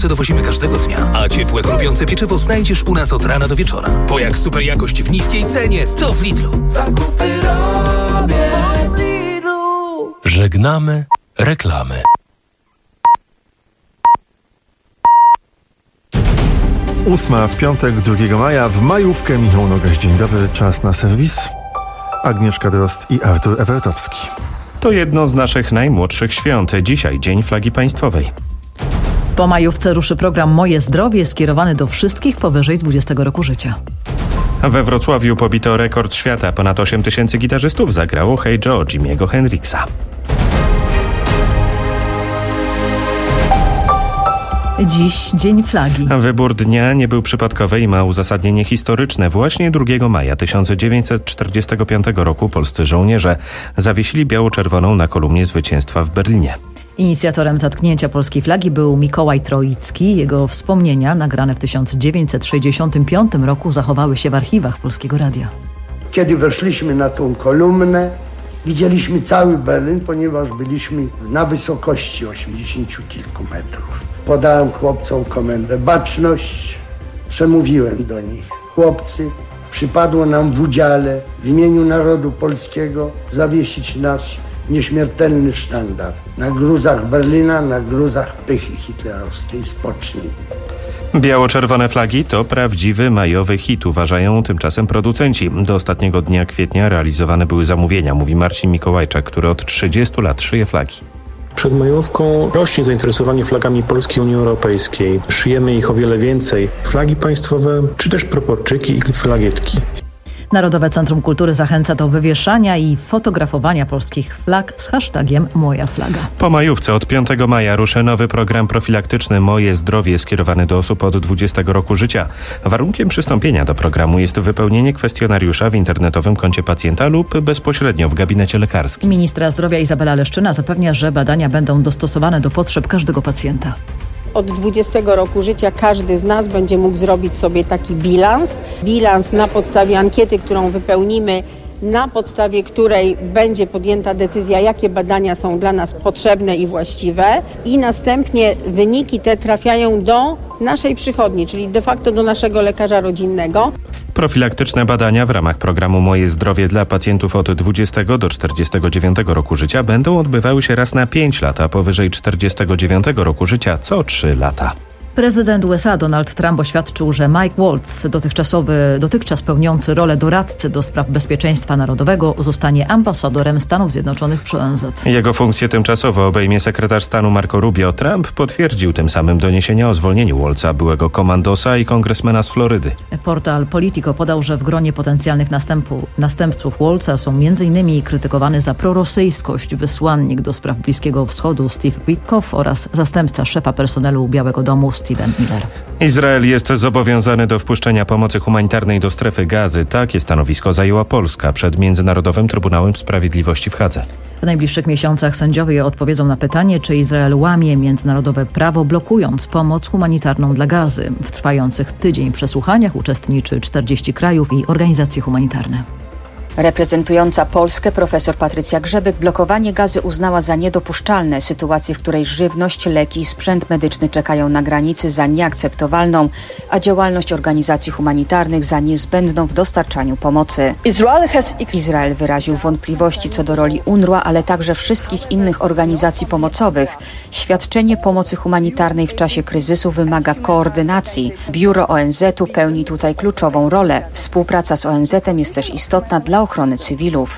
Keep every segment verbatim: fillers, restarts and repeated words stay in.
surowce dowozimy każdego dnia, a ciepłe, chrupiące pieczywo znajdziesz u nas od rana do wieczora. Bo jak super jakość w niskiej cenie, to w Lidlu. Zakupy robię w Lidlu. Żegnamy reklamy. Ósma w piątek, drugiego maja, w majówkę. Michał Nogaś, dzień dobry, czas na serwis. Agnieszka Drozd i Artur Ewertowski. To jedno z naszych najmłodszych świąt. Dzisiaj Dzień Flagi Państwowej. Po majówce ruszy program Moje Zdrowie, skierowany do wszystkich powyżej dwudziestego roku życia. We Wrocławiu pobito rekord świata. Ponad osiem tysięcy gitarzystów zagrało Hey Joe Jimiego Hendrixa. Dziś Dzień Flagi. Wybór dnia nie był przypadkowy i ma uzasadnienie historyczne. Właśnie drugiego maja tysiąc dziewięćset czterdziestego piątego roku polscy żołnierze zawiesili biało-czerwoną na kolumnie zwycięstwa w Berlinie. Inicjatorem zatknięcia polskiej flagi był Mikołaj Troicki. Jego wspomnienia, nagrane w tysiąc dziewięćset sześćdziesiątym piątym roku, zachowały się w archiwach Polskiego Radia. Kiedy weszliśmy na tą kolumnę, widzieliśmy cały Berlin, ponieważ byliśmy na wysokości osiemdziesięciu kilku metrów. Podałem chłopcom komendę baczność, przemówiłem do nich. Chłopcy, przypadło nam w udziale w imieniu narodu polskiego zawiesić nasz nieśmiertelny sztandar. Na gruzach Berlina, na gruzach pychy hitlerowskiej spocznij. Biało-czerwone flagi to prawdziwy majowy hit, uważają tymczasem producenci. Do ostatniego dnia kwietnia realizowane były zamówienia, mówi Marcin Mikołajczak, który od trzydziestu lat szyje flagi. Przed majówką rośnie zainteresowanie flagami Polski i Unii Europejskiej. Szyjemy ich o wiele więcej. Flagi państwowe, czy też proporczyki i flagietki. Narodowe Centrum Kultury zachęca do wywieszania i fotografowania polskich flag z hashtagiem Moja Flaga. Po majówce od piątego maja ruszy nowy program profilaktyczny Moje Zdrowie, skierowany do osób od dwudziestego roku życia. Warunkiem przystąpienia do programu jest wypełnienie kwestionariusza w internetowym koncie pacjenta lub bezpośrednio w gabinecie lekarskim. Ministra zdrowia Izabela Leszczyna zapewnia, że badania będą dostosowane do potrzeb każdego pacjenta. Od dwudziestego roku życia każdy z nas będzie mógł zrobić sobie taki bilans. Bilans na podstawie ankiety, którą wypełnimy, na podstawie której będzie podjęta decyzja, jakie badania są dla nas potrzebne i właściwe. I następnie wyniki te trafiają do naszej przychodni, czyli de facto do naszego lekarza rodzinnego. Profilaktyczne badania w ramach programu Moje Zdrowie dla pacjentów od dwudziestego do czterdziestego dziewiątego roku życia będą odbywały się raz na pięć lat, a powyżej czterdziestego dziewiątego roku życia co trzy lata. Prezydent U S A Donald Trump oświadczył, że Mike Waltz, dotychczasowy, dotychczas pełniący rolę doradcy do spraw bezpieczeństwa narodowego, zostanie ambasadorem Stanów Zjednoczonych przy O N Z. Jego funkcję tymczasowo obejmie sekretarz stanu Marco Rubio. Trump potwierdził tym samym doniesienia o zwolnieniu Waltza, byłego komandosa i kongresmena z Florydy. Portal Politico podał, że w gronie potencjalnych następu, następców Waltza są między innymi krytykowany za prorosyjskość wysłannik do spraw Bliskiego Wschodu Steve Witkoff oraz zastępca szefa personelu Białego Domu Steven Miller. Izrael jest zobowiązany do wpuszczenia pomocy humanitarnej do strefy Gazy. Takie stanowisko zajęła Polska przed Międzynarodowym Trybunałem Sprawiedliwości w Hadze. W najbliższych miesiącach sędziowie odpowiedzą na pytanie, czy Izrael łamie międzynarodowe prawo, blokując pomoc humanitarną dla Gazy. W trwających tydzień przesłuchaniach uczestniczy czterdzieści krajów i organizacje humanitarne. Reprezentująca Polskę profesor Patrycja Grzebek blokowanie Gazy uznała za niedopuszczalne. Sytuację, w której żywność, leki i sprzęt medyczny czekają na granicy, za nieakceptowalną, a działalność organizacji humanitarnych za niezbędną w dostarczaniu pomocy. Izrael wyraził wątpliwości co do roli U N R W A, ale także wszystkich innych organizacji pomocowych. Świadczenie pomocy humanitarnej w czasie kryzysu wymaga koordynacji. Biuro O N Z u pełni tutaj kluczową rolę. Współpraca z O N Z em jest też istotna dla ochrony cywilów.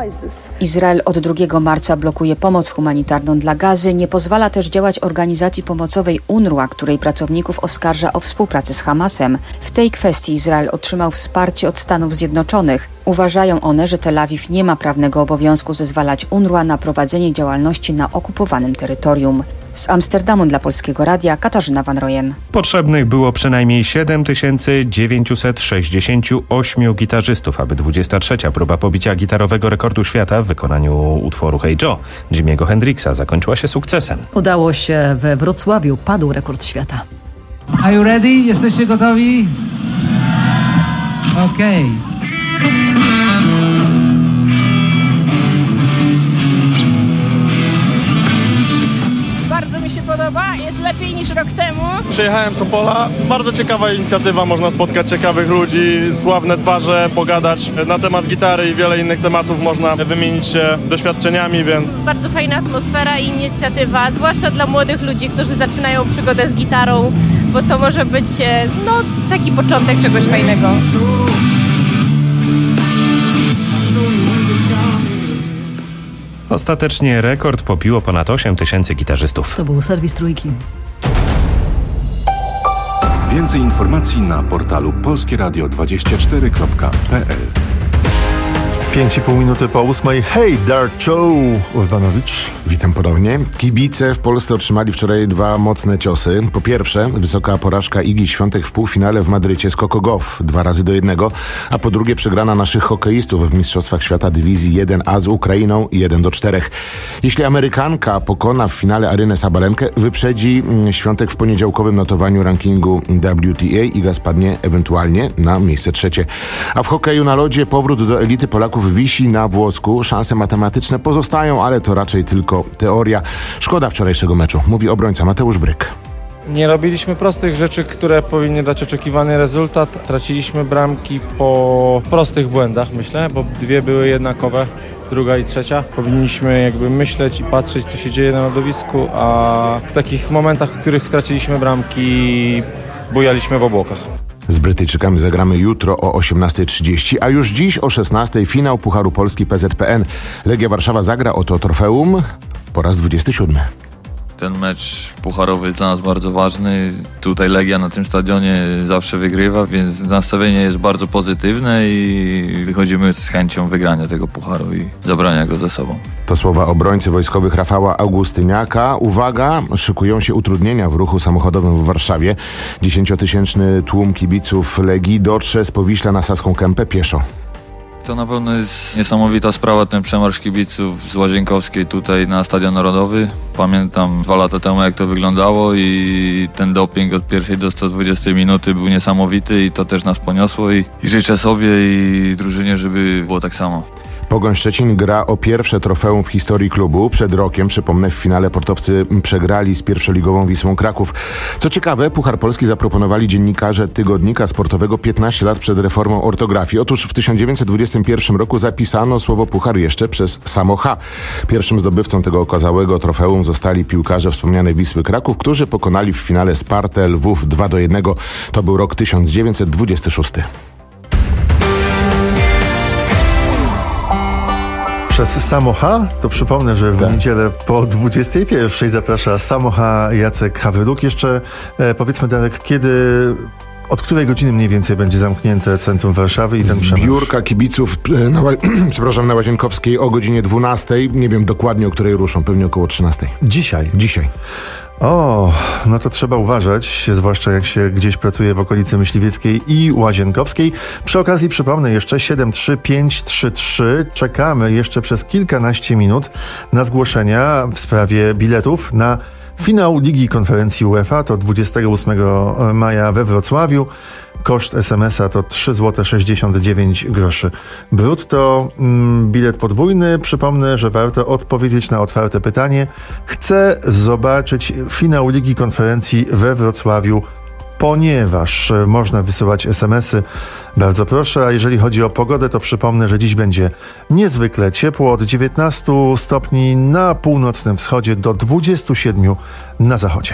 Izrael od drugiego marca blokuje pomoc humanitarną dla Gazy, nie pozwala też działać organizacji pomocowej U N R W A, której pracowników oskarża o współpracę z Hamasem. W tej kwestii Izrael otrzymał wsparcie od Stanów Zjednoczonych. Uważają one, że Tel Awiw nie ma prawnego obowiązku zezwalać U N R W A na prowadzenie działalności na okupowanym terytorium. Z Amsterdamu dla Polskiego Radia Katarzyna Van Royen. Potrzebnych było przynajmniej siedem tysięcy dziewięćset sześćdziesięciu ośmiu gitarzystów, aby dwudziesta trzecia próba pobicia gitarowego rekordu świata w wykonaniu utworu Hey Joe Jimiego Hendrixa zakończyła się sukcesem. Udało się we Wrocławiu, padł rekord świata. Are you ready? Jesteście gotowi? Okej. Okay. Bardzo mi się podoba podoba, jest lepiej niż rok temu. Przyjechałem z Opola, bardzo ciekawa inicjatywa, można spotkać ciekawych ludzi, sławne twarze, pogadać na temat gitary i wiele innych tematów, można wymienić się doświadczeniami, więc... Bardzo fajna atmosfera i inicjatywa, zwłaszcza dla młodych ludzi, którzy zaczynają przygodę z gitarą, bo to może być, no, taki początek czegoś fajnego. Ostatecznie rekord pobiło ponad osiem tysięcy gitarzystów. To był serwis Trójki. Więcej informacji na portalu polskie radio dwadzieścia cztery kropka p l. Pięć i pół minuty po ósmej. Hej, Dart Show! Urbanowicz. Witam ponownie. Kibice w Polsce otrzymali wczoraj dwa mocne ciosy. Po pierwsze, wysoka porażka Igi Świątek w półfinale w Madrycie z Coco Gauff, dwa razy do jednego, a po drugie przegrana naszych hokeistów w Mistrzostwach Świata Dywizji jeden A z Ukrainą jeden do czterech. Jeśli Amerykanka pokona w finale Arynę Sabalenkę, wyprzedzi Świątek w poniedziałkowym notowaniu rankingu W T A. Iga spadnie ewentualnie na miejsce trzecie. A w hokeju na lodzie powrót do elity Polaków wisi na włosku. Szanse matematyczne pozostają, ale to raczej tylko teoria. Szkoda wczorajszego meczu, mówi obrońca Mateusz Bryk. Nie robiliśmy prostych rzeczy, które powinny dać oczekiwany rezultat. Traciliśmy bramki po prostych błędach, myślę, bo dwie były jednakowe, druga i trzecia. Powinniśmy jakby myśleć i patrzeć, co się dzieje na lodowisku, a w takich momentach, w których traciliśmy bramki, bujaliśmy w obłokach. Z Brytyjczykami zagramy jutro o osiemnasta trzydzieści, a już dziś o szesnastej finał Pucharu Polski P Z P N. Legia Warszawa zagra o to trofeum po raz dwudziesty siódmy. Ten mecz pucharowy jest dla nas bardzo ważny. Tutaj Legia na tym stadionie zawsze wygrywa, więc nastawienie jest bardzo pozytywne i wychodzimy z chęcią wygrania tego pucharu i zabrania go ze sobą. To słowa obrońcy wojskowych Rafała Augustyniaka. Uwaga, szykują się utrudnienia w ruchu samochodowym w Warszawie. Dziesięciotysięczny tłum kibiców Legii dotrze z Powiśla na Saską Kępę pieszo. To na pewno jest niesamowita sprawa, ten przemarsz kibiców z Łazienkowskiej tutaj na Stadion Narodowy. Pamiętam dwa lata temu, jak to wyglądało i ten doping od pierwszej do sto dwudziestej minuty był niesamowity i to też nas poniosło i, i życzę sobie i drużynie, żeby było tak samo. Pogoń Szczecin gra o pierwsze trofeum w historii klubu. Przed rokiem, przypomnę, w finale portowcy przegrali z pierwszoligową Wisłą Kraków. Co ciekawe, Puchar Polski zaproponowali dziennikarze tygodnika sportowego piętnaście lat przed reformą ortografii. Otóż w tysiąc dziewięćset dwudziestym pierwszym roku zapisano słowo puchar jeszcze przez samo H. Pierwszym zdobywcą tego okazałego trofeum zostali piłkarze wspomnianej Wisły Kraków, którzy pokonali w finale Spartę Lwów dwa do jednego. To był rok tysiąc dziewięćset dwudziesty szósty. Przez Samocha, to przypomnę, że w tak. niedzielę po dwudziestej pierwszej zaprasza Samocha Jacek Hawryluk. Jeszcze e, powiedzmy, Darek, kiedy, od której godziny mniej więcej będzie zamknięte centrum Warszawy i ten przemysł? Zbiórka kibiców na, przepraszam, na Łazienkowskiej o godzinie dwunastej. Nie wiem dokładnie, o której ruszą, pewnie około trzynastej. Dzisiaj? Dzisiaj. O, no to trzeba uważać, zwłaszcza jak się gdzieś pracuje w okolicy Myśliwieckiej i Łazienkowskiej. Przy okazji przypomnę jeszcze siedem trzy pięć trzy trzy. Czekamy jeszcze przez kilkanaście minut na zgłoszenia w sprawie biletów na finał Ligi Konferencji UEFA. To dwudziestego ósmego maja we Wrocławiu. Koszt es em es a to trzy złote sześćdziesiąt dziewięć groszy. Brutto mm, bilet podwójny. Przypomnę, że warto odpowiedzieć na otwarte pytanie. Chcę zobaczyć finał Ligi Konferencji we Wrocławiu, ponieważ można wysyłać es em esy. Bardzo proszę, a jeżeli chodzi o pogodę, to przypomnę, że dziś będzie niezwykle ciepło, od dziewiętnastu stopni na północnym wschodzie do dwudziestu siedmiu na zachodzie.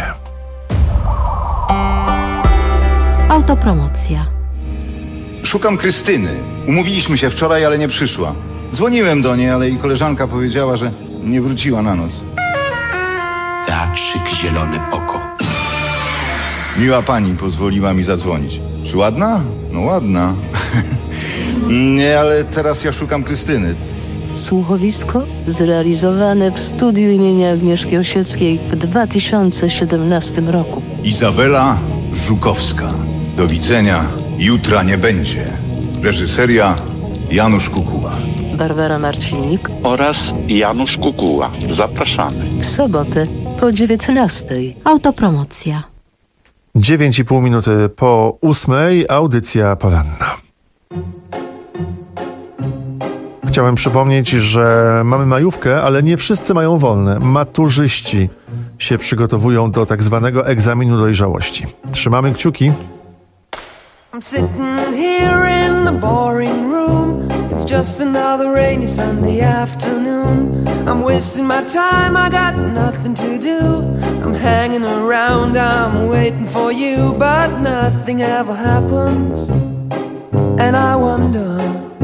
Autopromocja. Szukam Krystyny. Umówiliśmy się wczoraj, ale nie przyszła. Dzwoniłem do niej, ale jej koleżanka powiedziała, że nie wróciła na noc. Teatrzyk Zielone Oko. Miła pani pozwoliła mi zadzwonić. Czy ładna? No ładna. Nie, ale teraz ja szukam Krystyny. Słuchowisko zrealizowane w studiu imienia Agnieszki Osieckiej w dwa tysiące siedemnastym roku. Izabela Żukowska. Do widzenia. Jutra nie będzie. Reżyseria Janusz Kukuła. Barbara Marcinik oraz Janusz Kukuła. Zapraszamy. W sobotę po dziewiętnastej. Autopromocja. dziewięć i pół minuty po ósmej. Audycja poranna. chciałem przypomnieć, że mamy majówkę, ale nie wszyscy mają wolne. Maturzyści się przygotowują do tak zwanego egzaminu dojrzałości. Trzymamy kciuki. I'm sitting here in the boring room. It's just another rainy Sunday afternoon. I'm wasting my time, I got nothing to do. I'm hanging around, I'm waiting for you, but nothing ever happens. And I wonder,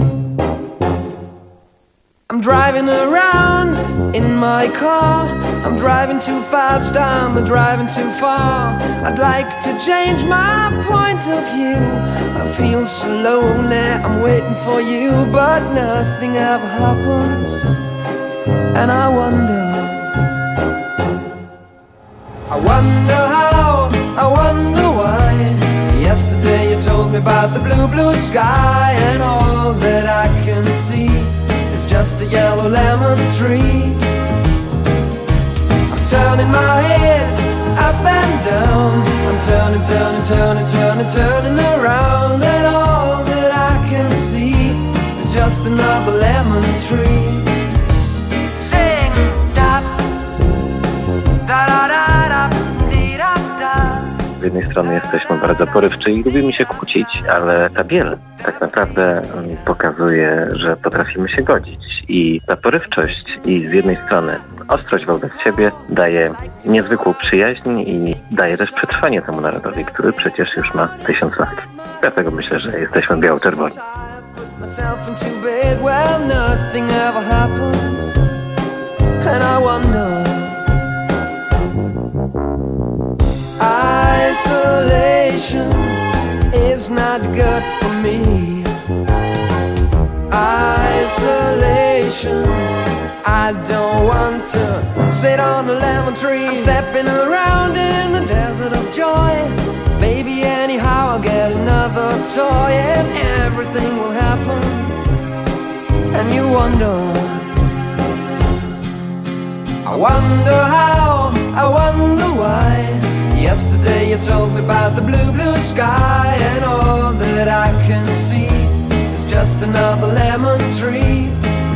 I'm driving around in my car. I'm driving too fast, I'm driving too far. I'd like to change my point of view. I feel so lonely, I'm waiting for you, but nothing ever happens. And I wonder, I wonder how, I wonder why. Yesterday you told me about the blue, blue sky, and all that I can see just a yellow lemon tree. I'm turning my head up and down. I'm turning, turning, turning, turning, turning around, and all that I can see is just another lemon tree. Sing da da da da da dee da da. Z jednej strony jesteśmy bardzo porywczy i lubimy się kłócić, ale ta biel tak naprawdę pokazuje, że potrafimy się godzić. I ta porywczość i z jednej strony ostrość wobec siebie daje niezwykłą przyjaźń i daje też przetrwanie temu narodowi, który przecież już ma tysiąc lat. Dlatego myślę, że jesteśmy biało-czerwoni. Isolation is not good for me. Isolation, I don't want to sit on a lemon tree. I'm stepping around in the desert of joy. Maybe anyhow I'll get another toy and everything will happen. And you wonder, I wonder how, I wonder why. Yesterday you told me about the blue, blue sky, and all that I can see is just another lemon tree.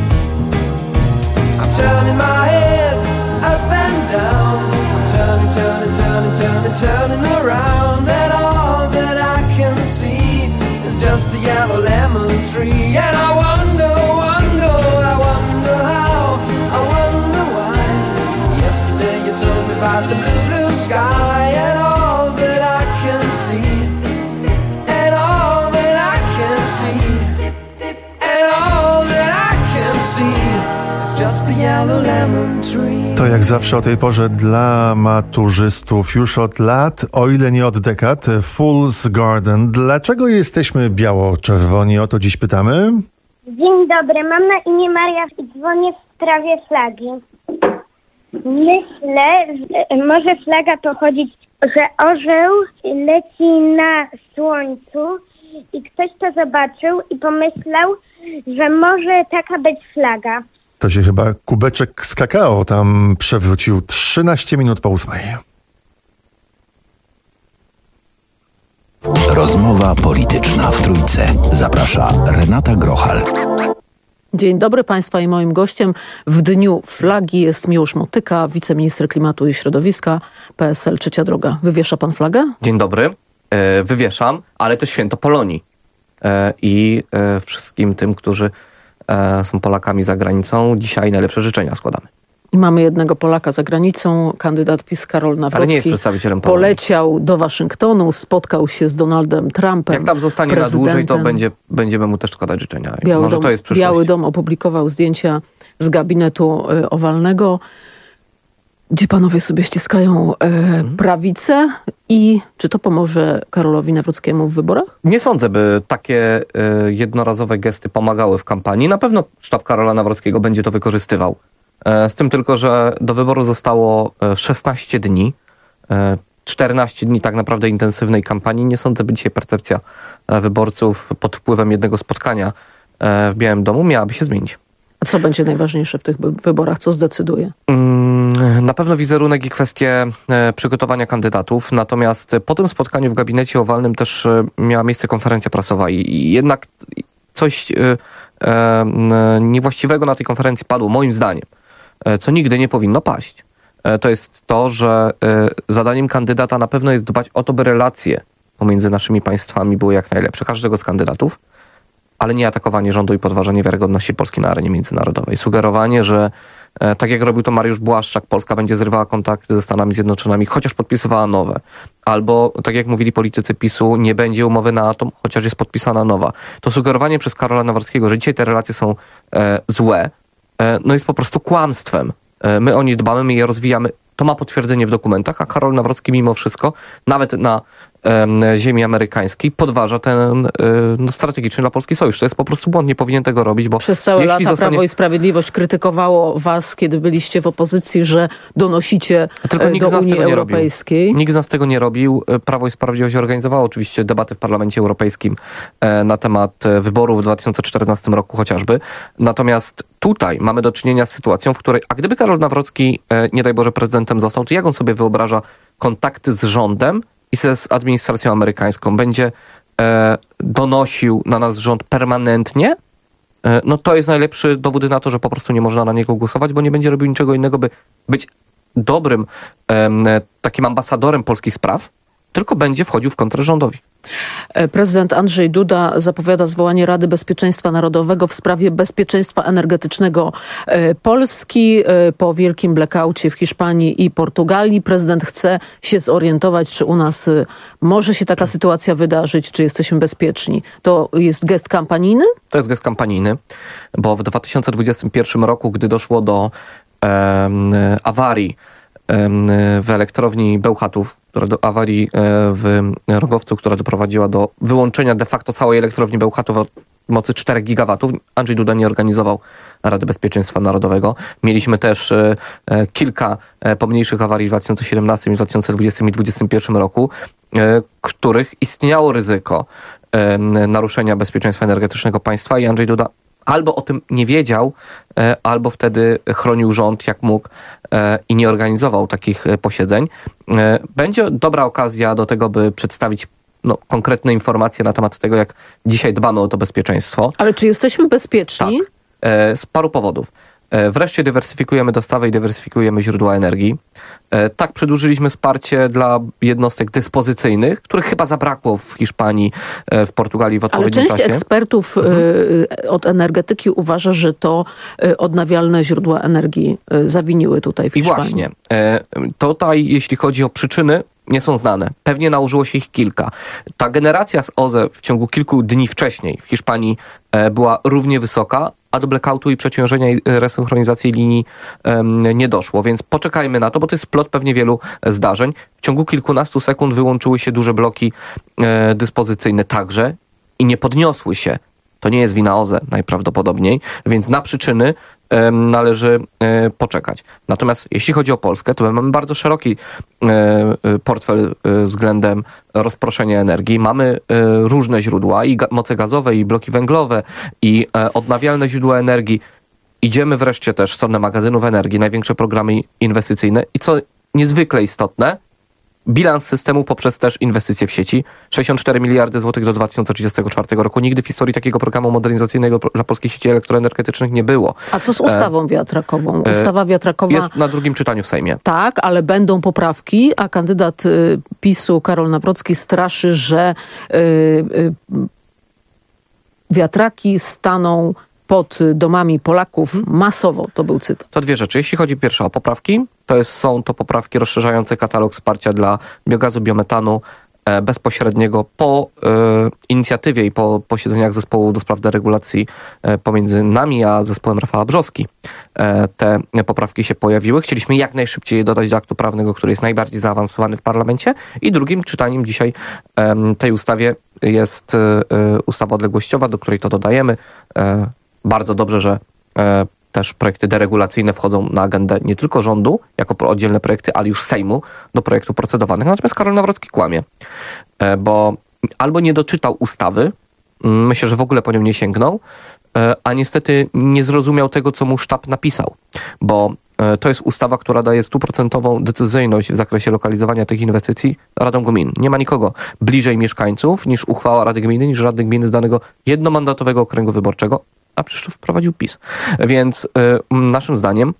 I'm turning my head up and down. I'm turning, turning, turning, turning, turning around, and all that I can see is just a yellow lemon tree. And I wonder, wonder, I wonder how, I wonder why. Yesterday you told me about the blue, blue sky, and all that I can see, and all that I can see, and all that I can see is just a yellow lemon tree. To jak zawsze o tej porze dla maturzystów już od lat, o ile nie od dekad, Fool's Garden. Dlaczego jesteśmy biało-czerwoni? O to dziś pytamy. Dzień dobry, mam na imię Maria i dzwonię w sprawie flagi. Myślę, że może flaga pochodzić, że orzeł leci na słońcu i ktoś to zobaczył i pomyślał, że może taka być flaga. To się chyba kubeczek z kakao tam przewrócił. trzynaście minut po ósmej. Rozmowa polityczna w Trójce. Zaprasza Renata Grochal. Dzień dobry Państwa i moim gościem w Dniu Flagi jest Miłosz Motyka, wiceminister klimatu i środowiska, P S L Trzecia Droga. Wywiesza pan flagę? Dzień dobry. E, wywieszam, ale to święto Polonii. E, I e, wszystkim tym, którzy e, są Polakami za granicą, dzisiaj najlepsze życzenia składamy. I mamy jednego Polaka za granicą, kandydat PiS Karol Nawrocki. Ale nie jest przedstawicielem Polonii. Poleciał do Waszyngtonu, spotkał się z Donaldem Trumpem. Jak tam zostanie na dłużej, to będzie, będziemy mu też składać życzenia. Biały Może Dom, to jest przyszłość. Biały Dom opublikował zdjęcia z gabinetu y, owalnego, gdzie panowie sobie ściskają y, mhm. prawicę. I czy to pomoże Karolowi Nawrockiemu w wyborach? Nie sądzę, by takie y, jednorazowe gesty pomagały w kampanii. Na pewno sztab Karola Nawrockiego będzie to wykorzystywał. Z tym tylko, że do wyboru zostało szesnaście dni, czternaście dni tak naprawdę intensywnej kampanii. Nie sądzę, by dzisiaj percepcja wyborców pod wpływem jednego spotkania w Białym Domu miałaby się zmienić. A co będzie najważniejsze w tych wyborach? Co zdecyduje? Na pewno wizerunek i kwestie przygotowania kandydatów. Natomiast po tym spotkaniu w gabinecie owalnym też miała miejsce konferencja prasowa i jednak coś e, e, niewłaściwego na tej konferencji padło, moim zdaniem, e, co nigdy nie powinno paść. E, to jest to, że e, zadaniem kandydata na pewno jest dbać o to, by relacje pomiędzy naszymi państwami były jak najlepsze, każdego z kandydatów, ale nie atakowanie rządu i podważanie wiarygodności Polski na arenie międzynarodowej. Sugerowanie, że e, tak jak robił to Mariusz Błaszczak, Polska będzie zrywała kontakty ze Stanami Zjednoczonymi, chociaż podpisywała nowe. Albo, tak jak mówili politycy PiSu, nie będzie umowy na atom, chociaż jest podpisana nowa. To sugerowanie przez Karola Nawrockiego, że dzisiaj te relacje są e, złe, e, no jest po prostu kłamstwem. E, my o nie dbamy, my je rozwijamy. To ma potwierdzenie w dokumentach, a Karol Nawrocki mimo wszystko, nawet na e, ziemi amerykańskiej, podważa ten e, no, strategiczny dla Polski sojusz. To jest po prostu błąd, nie powinien tego robić, bo przez całe jeśli lata zostanie... Prawo i Sprawiedliwość krytykowało was, kiedy byliście w opozycji, że donosicie Tylko nikt do z nas Unii tego nie Europejskiej. Robił. Nikt z nas tego nie robił. Prawo i Sprawiedliwość organizowało oczywiście debaty w Parlamencie Europejskim e, na temat e, wyborów w dwa tysiące czternastym roku chociażby. Natomiast tutaj mamy do czynienia z sytuacją, w której, a gdyby Karol Nawrocki, e, nie daj Boże, prezydentem został, to jak on sobie wyobraża kontakty z rządem i z administracją amerykańską? Będzie e, donosił na nas rząd permanentnie? E, no to jest najlepszy dowód na to, że po prostu nie można na niego głosować, bo nie będzie robił niczego innego, by być dobrym e, takim ambasadorem polskich spraw, tylko będzie wchodził w kontrę rządowi. Prezydent Andrzej Duda zapowiada zwołanie Rady Bezpieczeństwa Narodowego w sprawie bezpieczeństwa energetycznego Polski po wielkim blackoutie w Hiszpanii i Portugalii. Prezydent chce się zorientować, czy u nas może się taka sytuacja wydarzyć, czy jesteśmy bezpieczni. To jest gest kampanijny? To jest gest kampanijny, bo w dwa tysiące dwudziestym pierwszym roku, gdy doszło do um, awarii w elektrowni Bełchatów, która do awarii w Rogowcu, która doprowadziła do wyłączenia de facto całej elektrowni Bełchatów o mocy czterech gigawatów. Andrzej Duda nie organizował Rady Bezpieczeństwa Narodowego. Mieliśmy też kilka pomniejszych awarii w dwa tysiące siedemnastym, dwa tysiące dwudziestym i dwa tysiące dwudziestym pierwszym roku, których istniało ryzyko naruszenia bezpieczeństwa energetycznego państwa i Andrzej Duda albo o tym nie wiedział, albo wtedy chronił rząd jak mógł i nie organizował takich posiedzeń. Będzie dobra okazja do tego, by przedstawić no, konkretne informacje na temat tego, jak dzisiaj dbamy o to bezpieczeństwo. Ale czy jesteśmy bezpieczni? Tak, z paru powodów. Wreszcie dywersyfikujemy dostawy i dywersyfikujemy źródła energii. Tak, przedłużyliśmy wsparcie dla jednostek dyspozycyjnych, których chyba zabrakło w Hiszpanii, w Portugalii w odpowiednim czasie. Ale część czasie. ekspertów mhm. od energetyki uważa, że to odnawialne źródła energii zawiniły tutaj w Hiszpanii. I właśnie. Tutaj, jeśli chodzi o przyczyny, nie są znane. Pewnie nałożyło się ich kilka. Ta generacja z O Z E w ciągu kilku dni wcześniej w Hiszpanii była równie wysoka, a do blackoutu i przeciążenia i resynchronizacji linii um, nie doszło. Więc poczekajmy na to, bo to jest plot pewnie wielu zdarzeń. W ciągu kilkunastu sekund wyłączyły się duże bloki e, dyspozycyjne także i nie podniosły się. To nie jest wina O Z E najprawdopodobniej, więc na przyczyny e, należy e, poczekać. Natomiast jeśli chodzi o Polskę, to my mamy bardzo szeroki e, portfel e, względem rozproszenia energii. Mamy e, różne źródła, i ga- moce gazowe, i bloki węglowe, i e, odnawialne źródła energii. Idziemy wreszcie też w stronę magazynów energii, największe programy inwestycyjne i co niezwykle istotne, bilans systemu poprzez też inwestycje w sieci. sześćdziesiąt cztery miliardy złotych do dwa tysiące trzydziestego czwartego roku. Nigdy w historii takiego programu modernizacyjnego dla polskiej sieci elektroenergetycznych nie było. A co z ustawą wiatrakową? Ustawa wiatrakowa jest na drugim czytaniu w Sejmie. Tak, ale będą poprawki, a kandydat PiSu Karol Nawrocki straszy, że y, y, wiatraki staną pod domami Polaków masowo. To był cytat. To dwie rzeczy. Jeśli chodzi pierwsza o poprawki, to jest, są to poprawki rozszerzające katalog wsparcia dla biogazu, biometanu e, bezpośredniego po e, inicjatywie i po posiedzeniach zespołu do spraw deregulacji e, pomiędzy nami a zespołem Rafała Brzoski. E, te poprawki się pojawiły. Chcieliśmy jak najszybciej je dodać do aktu prawnego, który jest najbardziej zaawansowany w parlamencie i drugim czytaniem dzisiaj e, tej ustawie jest e, ustawa odległościowa, do której to dodajemy. E, Bardzo dobrze, że e, też projekty deregulacyjne wchodzą na agendę nie tylko rządu, jako oddzielne projekty, ale już Sejmu do projektów procedowanych. Natomiast Karol Nawrocki kłamie, e, bo albo nie doczytał ustawy, m, myślę, że w ogóle po nią nie sięgnął, e, a niestety nie zrozumiał tego, co mu sztab napisał. Bo to jest ustawa, która daje stuprocentową decyzyjność w zakresie lokalizowania tych inwestycji radom gmin. Nie ma nikogo bliżej mieszkańców niż uchwała Rady Gminy, niż Rady Gminy z danego jednomandatowego okręgu wyborczego, a przecież to wprowadził PiS. Więc y, naszym zdaniem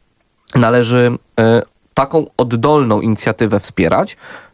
należy y, taką oddolną inicjatywę wspierać.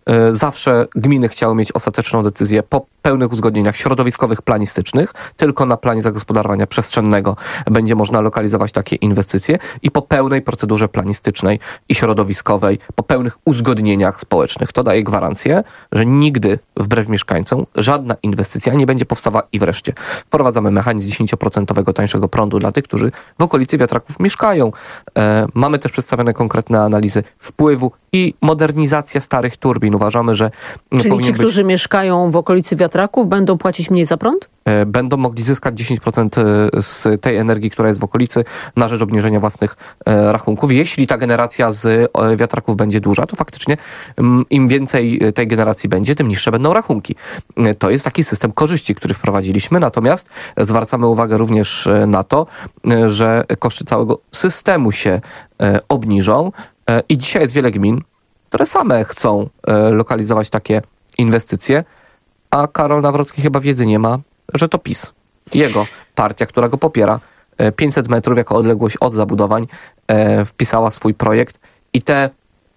Zawsze gminy chciały mieć ostateczną decyzję po pełnych uzgodnieniach środowiskowych, planistycznych. Tylko na planie zagospodarowania przestrzennego będzie można lokalizować takie inwestycje i po pełnej procedurze planistycznej i środowiskowej, po pełnych uzgodnieniach społecznych. To daje gwarancję, że nigdy wbrew mieszkańcom żadna inwestycja nie będzie powstawała i wreszcie wprowadzamy mechanizm dziesięcioprocentowego tańszego prądu dla tych, którzy w okolicy wiatraków mieszkają. E, mamy też przedstawione konkretne analizy wpływu i modernizacja starych turbin. Uważamy, że Czyli ci, być... którzy mieszkają w okolicy wiatraków, będą płacić mniej za prąd? Będą mogli zyskać dziesięć procent z tej energii, która jest w okolicy, na rzecz obniżenia własnych rachunków. Jeśli ta generacja z wiatraków będzie duża, to faktycznie im więcej tej generacji będzie, tym niższe będą rachunki. To jest taki system korzyści, który wprowadziliśmy, natomiast zwracamy uwagę również na to, że koszty całego systemu się obniżą i dzisiaj jest wiele gmin, które same chcą lokalizować takie inwestycje, a Karol Nawrocki chyba wiedzy nie ma, że to PiS. Jego partia, która go popiera, pięćset metrów jako odległość od zabudowań, wpisała swój projekt i te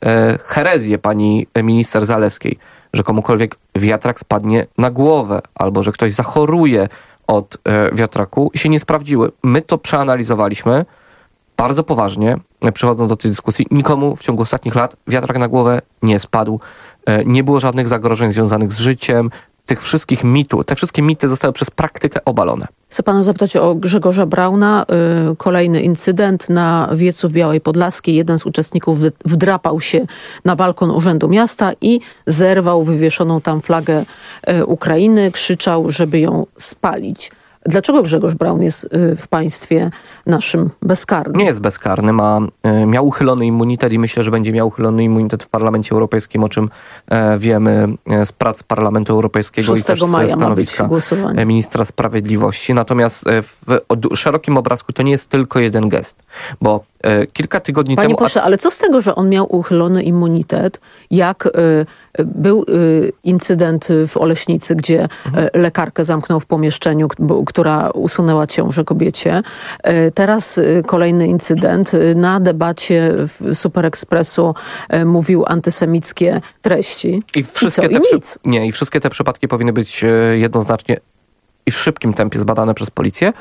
herezje pani minister Zalewskiej, że komukolwiek wiatrak spadnie na głowę albo że ktoś zachoruje od wiatraku, się nie sprawdziły. My to przeanalizowaliśmy bardzo poważnie, przychodząc do tej dyskusji. Nikomu w ciągu ostatnich lat wiatrak na głowę nie spadł. Nie było żadnych zagrożeń związanych z życiem. Tych wszystkich mitów, te wszystkie mity zostały przez praktykę obalone. Chcę pana zapytać o Grzegorza Brauna. Kolejny incydent na wiecu w Białej Podlaskiej. Jeden z uczestników wdrapał się na balkon Urzędu Miasta i zerwał wywieszoną tam flagę Ukrainy. Krzyczał, żeby ją spalić. Dlaczego Grzegorz Braun jest w państwie naszym bezkarny? Nie jest bezkarny, ma, miał uchylony immunitet i myślę, że będzie miał uchylony immunitet w Parlamencie Europejskim, o czym wiemy z prac Parlamentu Europejskiego i też ze stanowiska ministra sprawiedliwości. Natomiast w szerokim obrazku to nie jest tylko jeden gest, bo kilka tygodni Panie temu... Panie pośle, ale co z tego, że on miał uchylony immunitet, jak y, był y, incydent w Oleśnicy, gdzie mhm. y, lekarkę zamknął w pomieszczeniu, bo, która usunęła ciążę kobiecie. Y, teraz y, kolejny incydent. Y, na debacie w Super Expressu y, mówił antysemickie treści. I wszystkie, I te, I przy... nic. Nie, i wszystkie te przypadki powinny być y, jednoznacznie i w szybkim tempie zbadane przez policję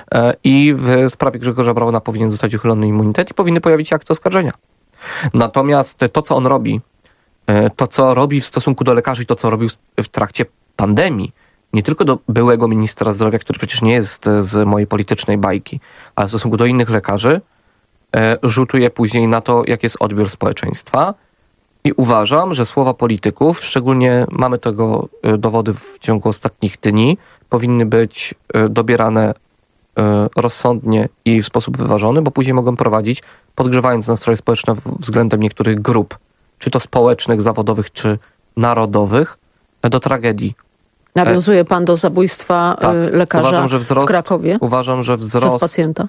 i w sprawie Grzegorza Brauna powinien zostać uchylony immunitet i powinny pojawić się akty oskarżenia. Natomiast to, co on robi, to, co robi w stosunku do lekarzy i to, co robił w trakcie pandemii, nie tylko do byłego ministra zdrowia, który przecież nie jest z mojej politycznej bajki, ale w stosunku do innych lekarzy, rzutuje później na to, jak jest odbiór społeczeństwa. I uważam, że słowa polityków, szczególnie mamy tego dowody w ciągu ostatnich dni, powinny być dobierane rozsądnie i w sposób wyważony, bo później mogą prowadzić, podgrzewając nastroje społeczne względem niektórych grup, czy to społecznych, zawodowych, czy narodowych, do tragedii. Nawiązuje pan do zabójstwa tak, lekarza uważam, że wzrost, w Krakowie? Uważam, że wzrost przez pacjenta?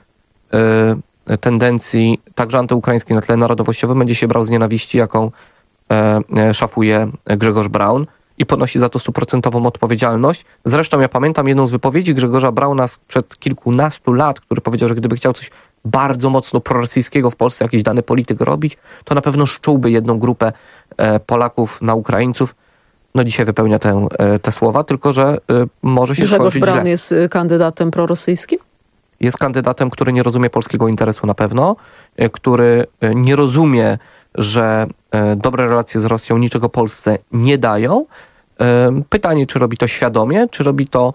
tendencji także antyukraińskiej na tle narodowościowym będzie się brał z nienawiści, jaką szafuje Grzegorz Braun i ponosi za to stuprocentową odpowiedzialność. Zresztą ja pamiętam jedną z wypowiedzi Grzegorza Brauna sprzed kilkunastu lat, który powiedział, że gdyby chciał coś bardzo mocno prorosyjskiego w Polsce, jakiś dany polityk robić, to na pewno szczułby jedną grupę Polaków na Ukraińców. No dzisiaj wypełnia te, te słowa, tylko że może się Grzegorz skończyć Braun źle. jest kandydatem prorosyjskim? Jest kandydatem, który nie rozumie polskiego interesu na pewno, który nie rozumie, że dobre relacje z Rosją niczego Polsce nie dają. Pytanie, czy robi to świadomie, czy robi to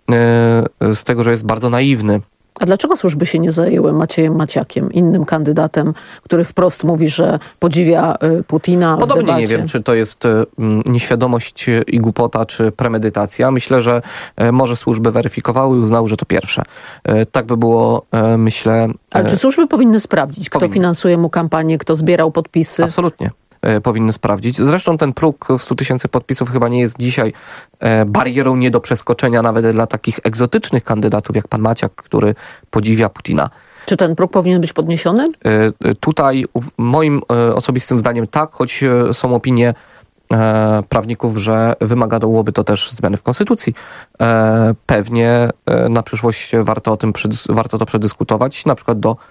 z tego, że jest bardzo naiwny. A dlaczego służby się nie zajęły Maciejem Maciakiem, innym kandydatem, który wprost mówi, że podziwia Putina w Podobnie debacie? Nie wiem, czy to jest nieświadomość i głupota, czy premedytacja. Myślę, że może służby weryfikowały i uznały, że to pierwsze. Tak by było, myślę... Ale czy służby powinny sprawdzić, kto powinny. finansuje mu kampanię, kto zbierał podpisy? Absolutnie. Powinny sprawdzić. Zresztą ten próg stu tysięcy podpisów chyba nie jest dzisiaj barierą nie do przeskoczenia nawet dla takich egzotycznych kandydatów jak pan Maciak, który podziwia Putina. Czy ten próg powinien być podniesiony? Tutaj moim osobistym zdaniem tak, choć są opinie prawników, że wymagałoby to też zmiany w konstytucji. Pewnie na przyszłość warto o tym warto to przedyskutować. Na przykład do,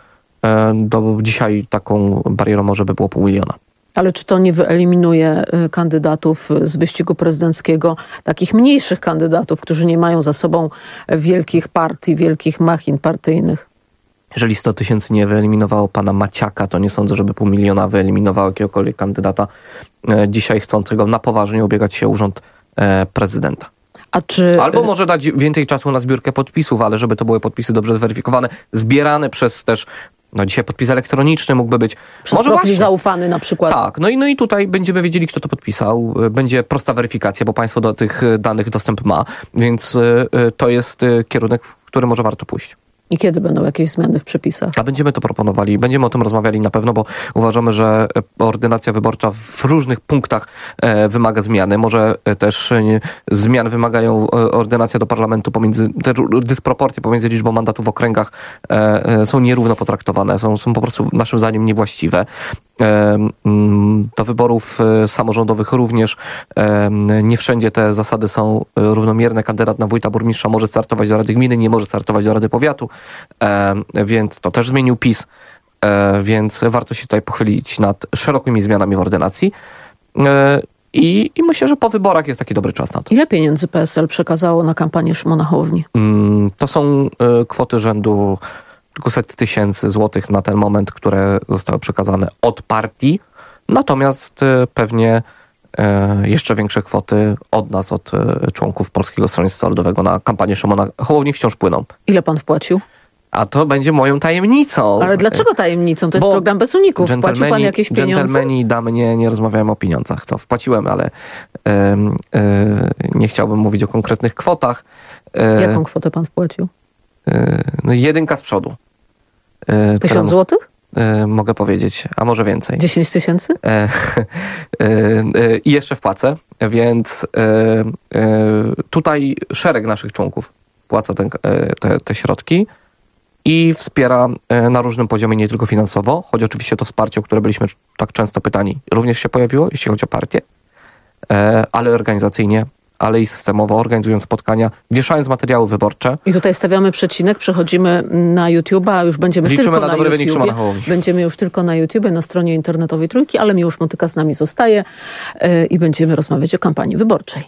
do dzisiaj taką barierą może by było pół miliona. Ale czy to nie wyeliminuje kandydatów z wyścigu prezydenckiego, takich mniejszych kandydatów, którzy nie mają za sobą wielkich partii, wielkich machin partyjnych? Jeżeli sto tysięcy nie wyeliminowało pana Maciaka, to nie sądzę, żeby pół miliona wyeliminowało jakiegokolwiek kandydata dzisiaj chcącego na poważnie ubiegać się o urząd prezydenta. A czy... Albo może dać więcej czasu na zbiórkę podpisów, ale żeby to były podpisy dobrze zweryfikowane, zbierane przez też, no dzisiaj podpis elektroniczny mógłby być. Przez może profil właśnie zaufany na przykład. Tak, no i, no i tutaj będziemy wiedzieli, kto to podpisał. Będzie prosta weryfikacja, bo państwo do tych danych dostęp ma, więc to jest kierunek, w który może warto pójść. I kiedy będą jakieś zmiany w przepisach? A będziemy to proponowali, będziemy o tym rozmawiali na pewno, bo uważamy, że ordynacja wyborcza w różnych punktach e, wymaga zmiany. Może też e, zmian wymagają ordynacja do parlamentu pomiędzy, te dysproporcje pomiędzy liczbą mandatów w okręgach e, e, są nierówno potraktowane, są, są po prostu naszym zdaniem niewłaściwe. E, m, do wyborów e, samorządowych również e, nie wszędzie te zasady są równomierne. Kandydat na wójta, burmistrza może startować do Rady Gminy, nie może startować do Rady Powiatu. E, więc to też zmienił PiS, e, więc warto się tutaj pochylić nad szerokimi zmianami w ordynacji e, i, i myślę, że po wyborach jest taki dobry czas na to. Ile pieniędzy P S L przekazało na kampanię Szymona Hołowni? Mm, to są e, kwoty rzędu kilkuset tysięcy złotych na ten moment, które zostały przekazane od partii, natomiast e, pewnie e, jeszcze większe kwoty od nas, od e, członków Polskiego Stronnictwa Ludowego na kampanię Szymona Hołowni wciąż płyną. Ile pan wpłacił? A to będzie moją tajemnicą. Ale dlaczego tajemnicą? To jest Bo program bez uników. Wpłacił pan jakieś pieniądze? Dżentelmeni i damy nie, nie rozmawiałem o pieniądzach. To wpłaciłem, ale e, e, nie chciałbym mówić o konkretnych kwotach. E, Jaką kwotę pan wpłacił? E, no jedynka z przodu. E, Tysiąc złotych? E, mogę powiedzieć, a może więcej. Dziesięć tysięcy? E, e, e, I jeszcze wpłacę, więc e, e, tutaj szereg naszych członków wpłaca ten, e, te, te środki i wspiera na różnym poziomie, nie tylko finansowo, choć oczywiście to wsparcie, o które byliśmy tak często pytani, również się pojawiło, jeśli chodzi o partię, ale organizacyjnie, ale i systemowo, organizując spotkania, wieszając materiały wyborcze. I tutaj stawiamy przecinek, przechodzimy na YouTube'a, już będziemy Liczymy tylko na, na dobry wynik Szymona YouTubie. Hołowni. Będziemy już tylko na YouTubie, na stronie internetowej Trójki, ale Miłosz Motyka z nami zostaje yy, i będziemy rozmawiać o kampanii wyborczej.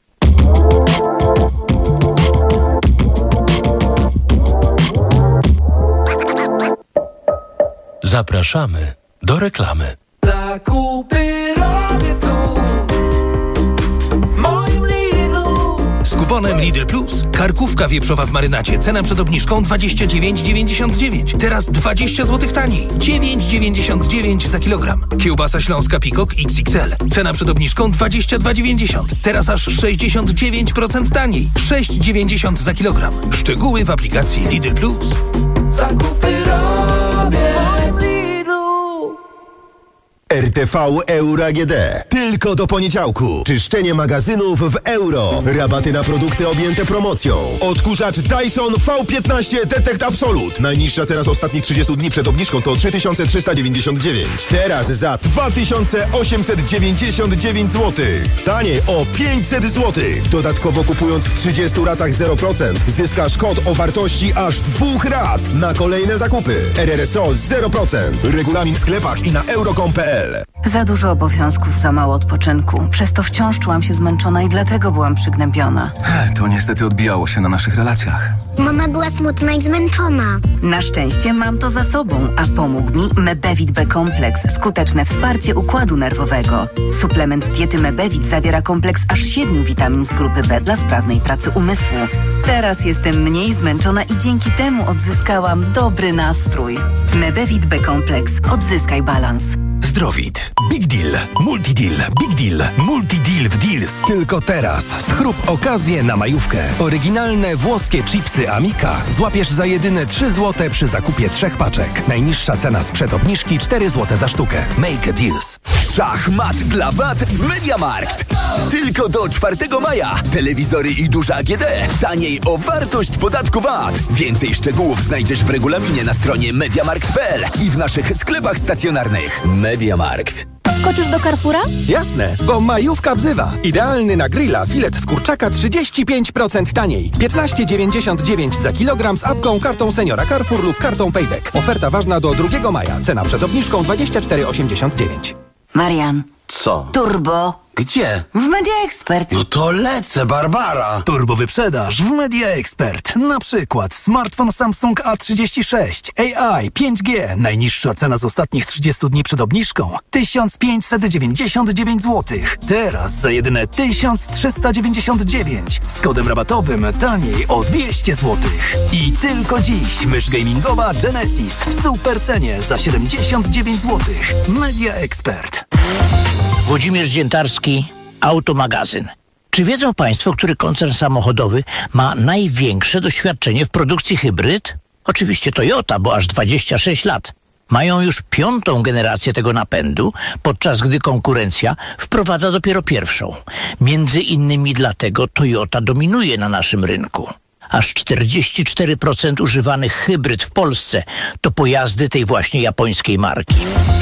Zapraszamy do reklamy. Zakupy robię tu, w moim Lidlu. Z kuponem Lidl Plus karkówka wieprzowa w marynacie. Cena przed obniżką dwadzieścia dziewięć dziewięćdziesiąt dziewięć. Teraz dwadzieścia złotych taniej. dziewięć dziewięćdziesiąt dziewięć za kilogram. Kiełbasa śląska Pikok X X L. Cena przed obniżką dwadzieścia dwa dziewięćdziesiąt. Teraz aż sześćdziesiąt dziewięć procent taniej. sześć dziewięćdziesiąt za kilogram. Szczegóły w aplikacji Lidl Plus. Zakupy robię. R T V Euro A G D. Tylko do poniedziałku. Czyszczenie magazynów w euro. Rabaty na produkty objęte promocją. Odkurzacz Dyson V piętnaście Detect Absolute. Najniższa teraz ostatnich trzydziestu dni przed obniżką to trzy tysiące trzysta dziewięćdziesiąt dziewięć. Teraz za dwa tysiące osiemset dziewięćdziesiąt dziewięć złotych. Taniej o pięćset złotych. Dodatkowo kupując w trzydziestu ratach zero procent zyskasz kod o wartości aż dwóch rat na kolejne zakupy. R R S O zero procent. Regulamin w sklepach i na euro kropka com kropka p l. Za dużo obowiązków, za mało odpoczynku. Przez to wciąż czułam się zmęczona i dlatego byłam przygnębiona. To niestety odbijało się na naszych relacjach. Mama była smutna i zmęczona. Na szczęście mam to za sobą, a pomógł mi Mebevit B Kompleks. Skuteczne wsparcie układu nerwowego. Suplement diety Mebevit zawiera kompleks aż siedmiu witamin z grupy B dla sprawnej pracy umysłu. Teraz jestem mniej zmęczona i dzięki temu odzyskałam dobry nastrój. Mebevit B Kompleks. Odzyskaj balans. Zdrowit. Big Deal. Multi Deal. Big Deal. Multi Deal w Deals. Tylko teraz. Schrób okazję na majówkę. Oryginalne włoskie chipsy Amika złapiesz za jedyne trzy złote przy zakupie trzech paczek. Najniższa cena sprzed obniżki cztery złote za sztukę. Make a Deals. Szachmat dla wat w MediaMarkt. Tylko do czwartego maja. Telewizory i duża A G D. Taniej o wartość podatku V A T. Więcej szczegółów znajdziesz w regulaminie na stronie mediamarkt kropka p l i w naszych sklepach stacjonarnych. MediaMarkt. Skoczysz do Carrefoura? Jasne, bo majówka wzywa. Idealny na grilla filet z kurczaka trzydzieści pięć procent taniej. piętnaście dziewięćdziesiąt dziewięć za kilogram z apką, kartą seniora Carrefour lub kartą Payback. Oferta ważna do drugiego maja. Cena przed obniżką dwadzieścia cztery osiemdziesiąt dziewięć. Marian. Co? Turbo. Gdzie? W Media Expert. No to lecę, Barbara. Turbo wyprzedaż w Media Expert. Na przykład smartfon Samsung A trzydzieści sześć, A I, pięć G. Najniższa cena z ostatnich trzydziestu dni przed obniżką tysiąc pięćset dziewięćdziesiąt dziewięć złotych. Teraz za jedyne tysiąc trzysta dziewięćdziesiąt dziewięć. Z kodem rabatowym taniej o dwieście złotych. I tylko dziś mysz gamingowa Genesis w super cenie za siedemdziesiąt dziewięć złotych. Media Expert. Włodzimierz Dziętarski, Automagazyn. Czy wiedzą Państwo, który koncern samochodowy ma największe doświadczenie w produkcji hybryd? Oczywiście Toyota, bo aż dwadzieścia sześć lat. Mają już piątą generację tego napędu, podczas gdy konkurencja wprowadza dopiero pierwszą. Między innymi dlatego Toyota dominuje na naszym rynku. Aż czterdzieści cztery procent używanych hybryd w Polsce to pojazdy tej właśnie japońskiej marki.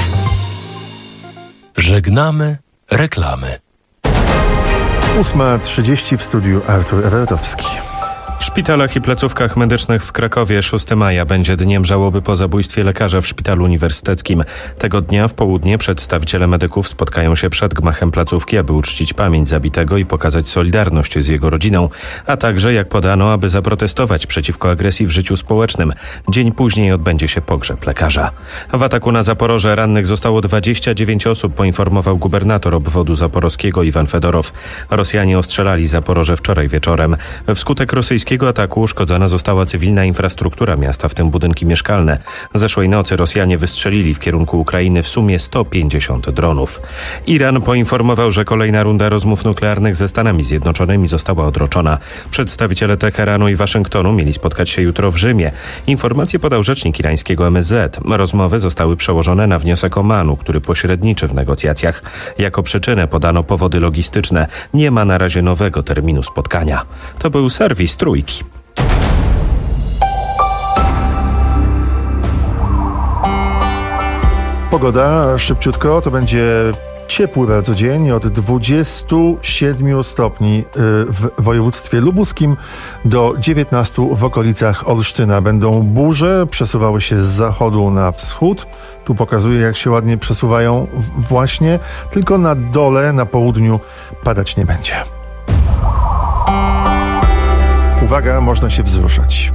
Żegnamy reklamy. ósma trzydzieści w studiu Artur Ewertowski. W szpitalach i placówkach medycznych w Krakowie szóstego maja będzie dniem żałoby po zabójstwie lekarza w szpitalu uniwersyteckim. Tego dnia w południe przedstawiciele medyków spotkają się przed gmachem placówki, aby uczcić pamięć zabitego i pokazać solidarność z jego rodziną, a także, jak podano, aby zaprotestować przeciwko agresji w życiu społecznym. Dzień później odbędzie się pogrzeb lekarza. W ataku na Zaporoże rannych zostało dwadzieścia dziewięć osób, poinformował gubernator obwodu zaporowskiego Iwan Fedorow. Rosjanie ostrzelali Zaporoże wczoraj wieczorem. Wskutek rosyjskiego ataku uszkodzona została cywilna infrastruktura miasta, w tym budynki mieszkalne. Zeszłej nocy Rosjanie wystrzelili w kierunku Ukrainy w sumie sto pięćdziesiąt dronów. Iran poinformował, że kolejna runda rozmów nuklearnych ze Stanami Zjednoczonymi została odroczona. Przedstawiciele Teheranu i Waszyngtonu mieli spotkać się jutro w Rzymie. Informację podał rzecznik irańskiego M S Z. Rozmowy zostały przełożone na wniosek Omanu, który pośredniczy w negocjacjach. Jako przyczynę podano powody logistyczne. Nie ma na razie nowego terminu spotkania. To był serwis Trójki. Pogoda szybciutko, to będzie ciepły bardzo dzień, od dwudziestu siedmiu stopni w województwie lubuskim do dziewiętnastu w okolicach Olsztyna. Będą burze, przesuwały się z zachodu na wschód. Tu pokazuje, jak się ładnie przesuwają właśnie, tylko na dole, na południu padać nie będzie. Uwaga, można się wzruszać.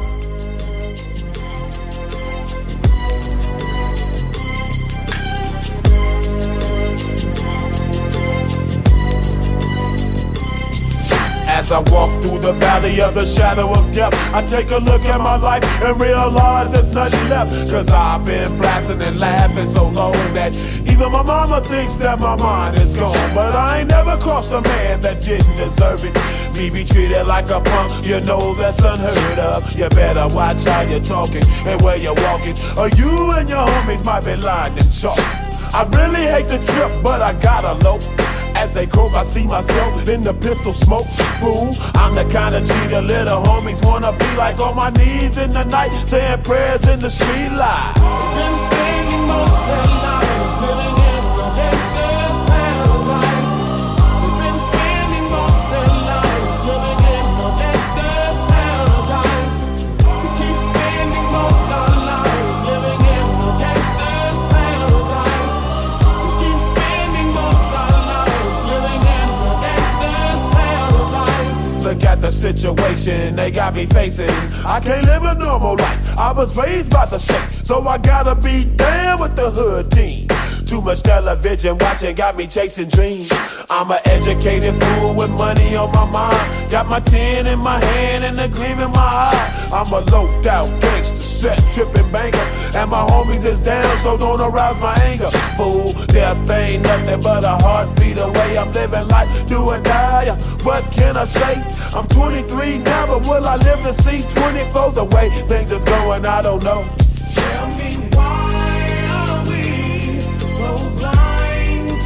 As I walk through the valley of the shadow of death, I take a look at my life and realize there's nothing left. Cause I've been blasting and laughing so long that even my mama thinks that my mind is gone. But I ain't never crossed a man that didn't deserve it. Me be treated like a punk, you know that's unheard of. You better watch how you're talking and where you're walking, or you and your homies might be lying in chalk. I really hate the trip, but I gotta low. As they croak, I see myself in the pistol smoke. Fool, I'm the kind of G the little homies wanna be like, on my knees in the night, saying prayers in the street light. Been spending most of their lives living in the gangster's paradise. We've been spending most of their lives living in the gangster's paradise. We keep spending most of our lives living in the gangster's paradise. We keep spending most of our lives living in the gangster's paradise. Look at the situation they got me facing. I can't live a normal life. I was raised by the state, so I gotta be down with the hood team. Too much television watching got me chasing dreams. I'm an educated fool with money on my mind. Got my tin in my hand and a gleam in my eye. I'm a loped out gangster, set tripping banker, and my homies is down, so don't arouse my anger. Fool, death ain't nothing but a heartbeat away. I'm living life, do or die. What can I say? I'm twenty-three now, but will I live to see twenty-four? The way things is going, I don't know. Tell me why are we so blind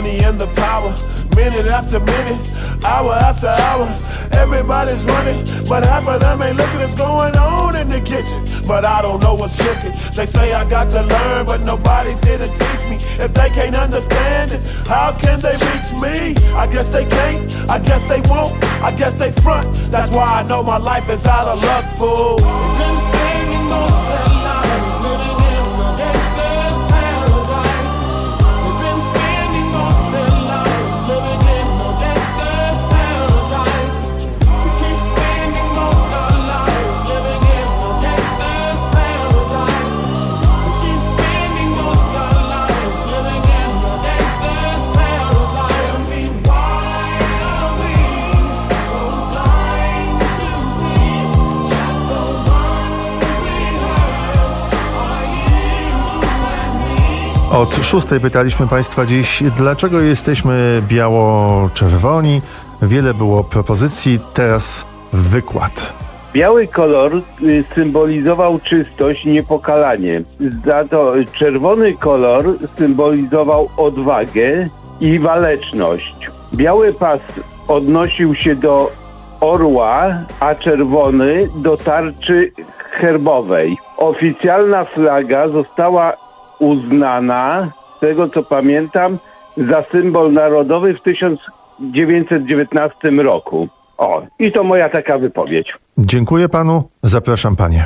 money and the power. Minute after minute, hour after hour, everybody's running, but half of them ain't looking what's going on in the kitchen. But I don't know what's cooking. They say I got to learn, but nobody's here to teach me. If they can't understand it, how can they reach me? I guess they can't, I guess they won't, I guess they front. That's why I know my life is out of luck, fool. Been staying most of their lives, living in the gangster's paradise. They've been spending most of their lives living in the gangster's paradise. We keep spending most of our lives living in the gangster's paradise. We keep spending most of our lives living in the gangster's paradise. Tell me why are we so blind to see that the ones we hurt are you and me? Od szóstej pytaliśmy Państwa dziś, dlaczego jesteśmy biało-czerwoni. Wiele było propozycji, teraz wykład. Biały kolor y, symbolizował czystość, niepokalanie. Za to czerwony kolor symbolizował odwagę i waleczność. Biały pas odnosił się do orła, a czerwony do tarczy herbowej. Oficjalna flaga została uznana, z tego co pamiętam, za symbol narodowy w tysiąc dziewięćset dziewiętnastym roku. O, i to moja taka wypowiedź. Dziękuję panu, zapraszam panie.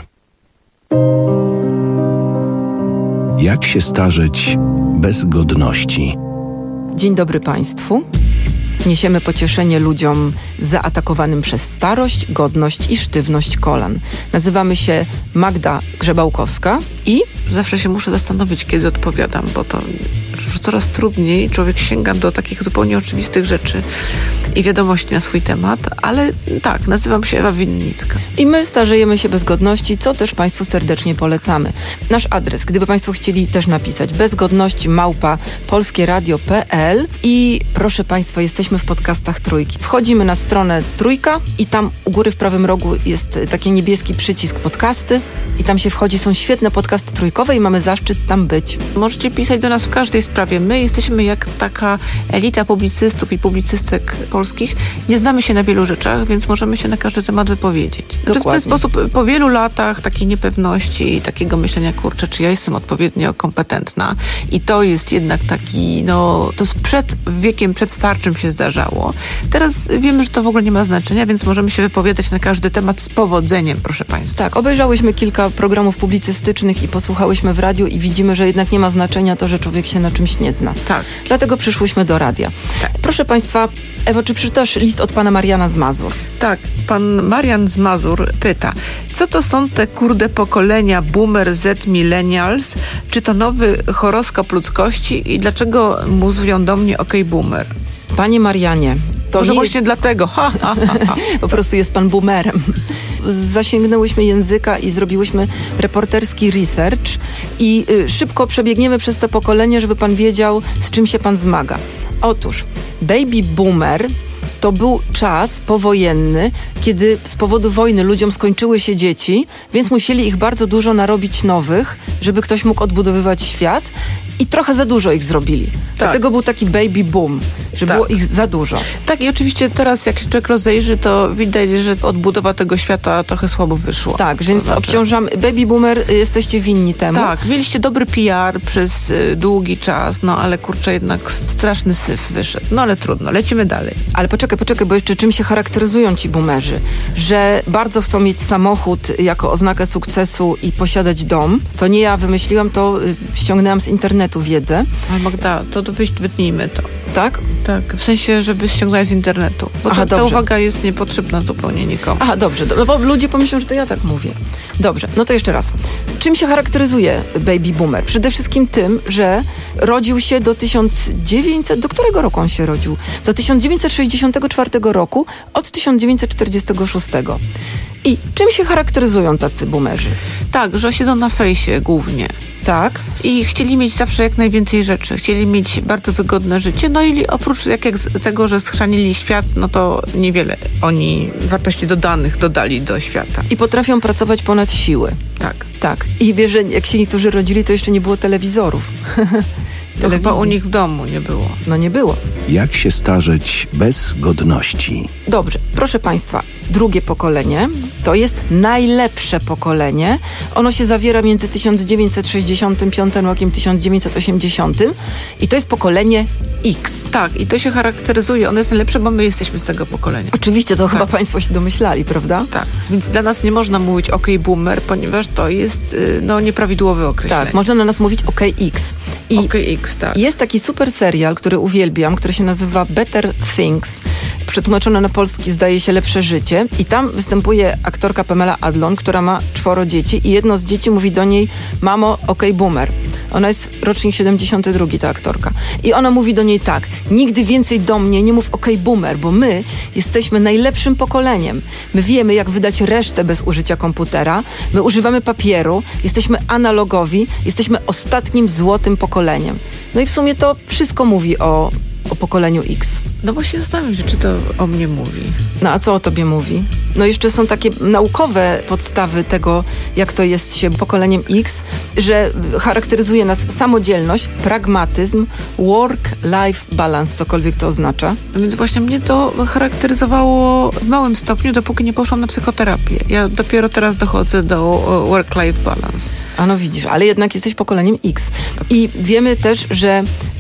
Jak się starzeć bez godności? Dzień dobry Państwu. Niesiemy pocieszenie ludziom zaatakowanym przez starość, godność i sztywność kolan. Nazywamy się Magda Grzebałkowska i... Zawsze się muszę zastanowić, kiedy odpowiadam, bo to już coraz trudniej. Człowiek sięga do takich zupełnie oczywistych rzeczy i wiadomości na swój temat, ale tak, nazywam się Ewa Winnicka. I my starzejemy się bez godności, co też Państwu serdecznie polecamy. Nasz adres, gdyby Państwo chcieli też napisać, bezgodności małpa polskieradio kropka p l i proszę Państwa, jesteśmy w podcastach Trójki. Wchodzimy na stronę Trójka i tam u góry w prawym rogu jest taki niebieski przycisk podcasty i tam się wchodzi, są świetne podcasty trójkowe i mamy zaszczyt tam być. Możecie pisać do nas w każdej sprawie. My jesteśmy jak taka elita publicystów i publicystek polskich. Nie znamy się na wielu rzeczach, więc możemy się na każdy temat wypowiedzieć. Znaczy, w ten sposób po wielu latach takiej niepewności i takiego myślenia, kurczę, czy ja jestem odpowiednio kompetentna i to jest jednak taki, no, to przed wiekiem przedstarczym się zdarzało. Teraz wiemy, że to w ogóle nie ma znaczenia, więc możemy się wypowiadać na każdy temat z powodzeniem, proszę Państwa. Tak, obejrzałyśmy kilka programów publicystycznych i posłuchałyśmy w radiu i widzimy, że jednak nie ma znaczenia to, że człowiek się na czymś nie zna. Tak. Dlatego przyszłyśmy do radia. Tak. Proszę Państwa, Ewo, czy przeczytasz list od pana Mariana z Mazur? Tak, pan Marian z Mazur pyta, co to są te kurde pokolenia boomer, Z, millennials? Czy to nowy horoskop ludzkości i dlaczego mówią do mnie okej, boomer? Panie Marianie, to może nie właśnie jest... dlatego. Ha, ha, ha, ha. Po prostu jest pan boomerem. Zasięgnęłyśmy języka i zrobiłyśmy reporterski research i y, szybko przebiegniemy przez to pokolenie, żeby pan wiedział, z czym się pan zmaga. Otóż baby boomer to był czas powojenny, kiedy z powodu wojny ludziom skończyły się dzieci, więc musieli ich bardzo dużo narobić nowych, żeby ktoś mógł odbudowywać świat i trochę za dużo ich zrobili. Tak. Dlatego był taki baby boom, że tak. było ich za dużo. Tak, i oczywiście teraz jak się człowiek rozejrzy, to widać, że odbudowa tego świata trochę słabo wyszła. Tak, więc to znaczy... obciążamy. Baby boomer, jesteście winni temu. Tak, mieliście dobry P R przez y, długi czas, no ale kurczę, jednak straszny syf wyszedł. No ale trudno, lecimy dalej. Ale poczekaj, poczekaj, bo jeszcze czym się charakteryzują ci boomerzy? Że bardzo chcą mieć samochód jako oznakę sukcesu i posiadać dom. To nie ja wymyśliłam, to y, ściągnęłam z internetu wiedzę. Ale Magda, to, to wytnijmy to. Tak? Tak, w sensie, żeby ściągnąć z internetu. Bo Aha, to, ta uwaga jest niepotrzebna zupełnie nikomu. Aha, dobrze, no bo ludzie pomyślą, że to ja tak mówię. Dobrze, no to jeszcze raz. Czym się charakteryzuje baby boomer? Przede wszystkim tym, że rodził się do tysiąc dziewięćset... Do którego roku on się rodził? Do tysiąc dziewięćset sześćdziesiątego czwartego roku od tysiąc dziewięćset czterdziestego szóstego. I czym się charakteryzują tacy boomerzy? Tak, że siedzą na fejsie głównie. Tak. I chcieli mieć zawsze jak najwięcej rzeczy. Chcieli mieć bardzo wygodne życie. No i oprócz jak, jak tego, że schrzanili świat, no to niewiele oni wartości dodanych dodali do świata. I potrafią pracować ponad siły. Tak. Tak. I wie, że jak się niektórzy rodzili, to jeszcze nie było telewizorów. To chyba u nich w domu nie było. No nie było. Jak się starzeć bez godności? Dobrze, proszę Państwa, drugie pokolenie to jest najlepsze pokolenie. Ono się zawiera między tysiąc dziewięćset sześćdziesiątym piątym rokiem tysiąc dziewięćset osiemdziesiątym i to jest pokolenie X. Tak, i to się charakteryzuje. Ono jest najlepsze, bo my jesteśmy z tego pokolenia. Oczywiście, to tak. chyba Państwo się domyślali, prawda? Tak, więc dla nas nie można mówić OK boomer, ponieważ to jest no, nieprawidłowe określenie. Tak, można na nas mówić OK X. I OK X, tak. Jest taki super serial, który uwielbiam, który się nazywa Better Things. Przetłumaczone na polski zdaje się Lepsze Życie. I tam występuje aktorka Pamela Adlon, która ma czworo dzieci i jedno z dzieci mówi do niej: mamo, OK boomer. Ona jest rocznik siedemdziesiąty drugi, ta aktorka. I ona mówi do niej tak: nigdy więcej do mnie nie mów OK boomer, bo my jesteśmy najlepszym pokoleniem. My wiemy, jak wydać resztę bez użycia komputera. My używamy papieru, jesteśmy analogowi, jesteśmy ostatnim złotym pokoleniem. No i w sumie to wszystko mówi o, o pokoleniu X. No właśnie zastanawiam się, czy to o mnie mówi. No a co o tobie mówi? No jeszcze są takie naukowe podstawy tego, jak to jest się pokoleniem X, że charakteryzuje nas samodzielność, pragmatyzm, work-life balance, cokolwiek to oznacza. Więc właśnie mnie to charakteryzowało w małym stopniu, dopóki nie poszłam na psychoterapię. Ja dopiero teraz dochodzę do work-life balance. A no widzisz, ale jednak jesteś pokoleniem X. I wiemy też, że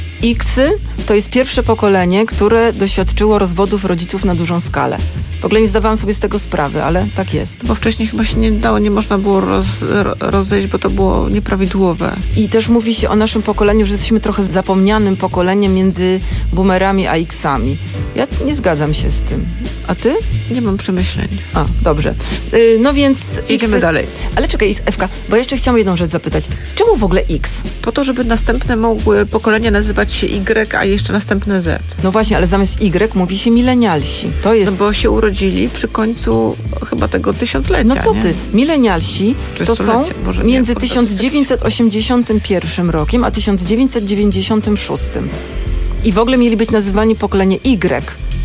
Xy to jest pierwsze pokolenie, które doświadczyło rozwodów rodziców na dużą skalę. W ogóle nie zdawałam sobie z tego sprawy, ale tak jest. Bo wcześniej chyba się nie dało, nie można było roz, rozejść, bo to było nieprawidłowe. I też mówi się o naszym pokoleniu, że jesteśmy trochę zapomnianym pokoleniem między boomerami a X-ami. Ja nie zgadzam się z tym. A ty? Nie mam przemyśleń. A, dobrze. Yy, no więc... Idziemy X... dalej. Ale czekaj, Ewka, bo jeszcze chciałam jedną rzecz zapytać. Czemu w ogóle X? Po to, żeby następne mogły pokolenia nazywać się Y, a jeszcze następne Z. No właśnie, ale zamiast Y mówi się milenialsi. To jest... No bo się urodzili przy końcu chyba tego tysiąclecia, No co nie? ty? Milenialsi to są Może między nie, tysiąc dziewięćset osiemdziesiątym pierwszym rokiem a tysiąc dziewięćset dziewięćdziesiątym szóstym. I w ogóle mieli być nazywani pokolenie Y.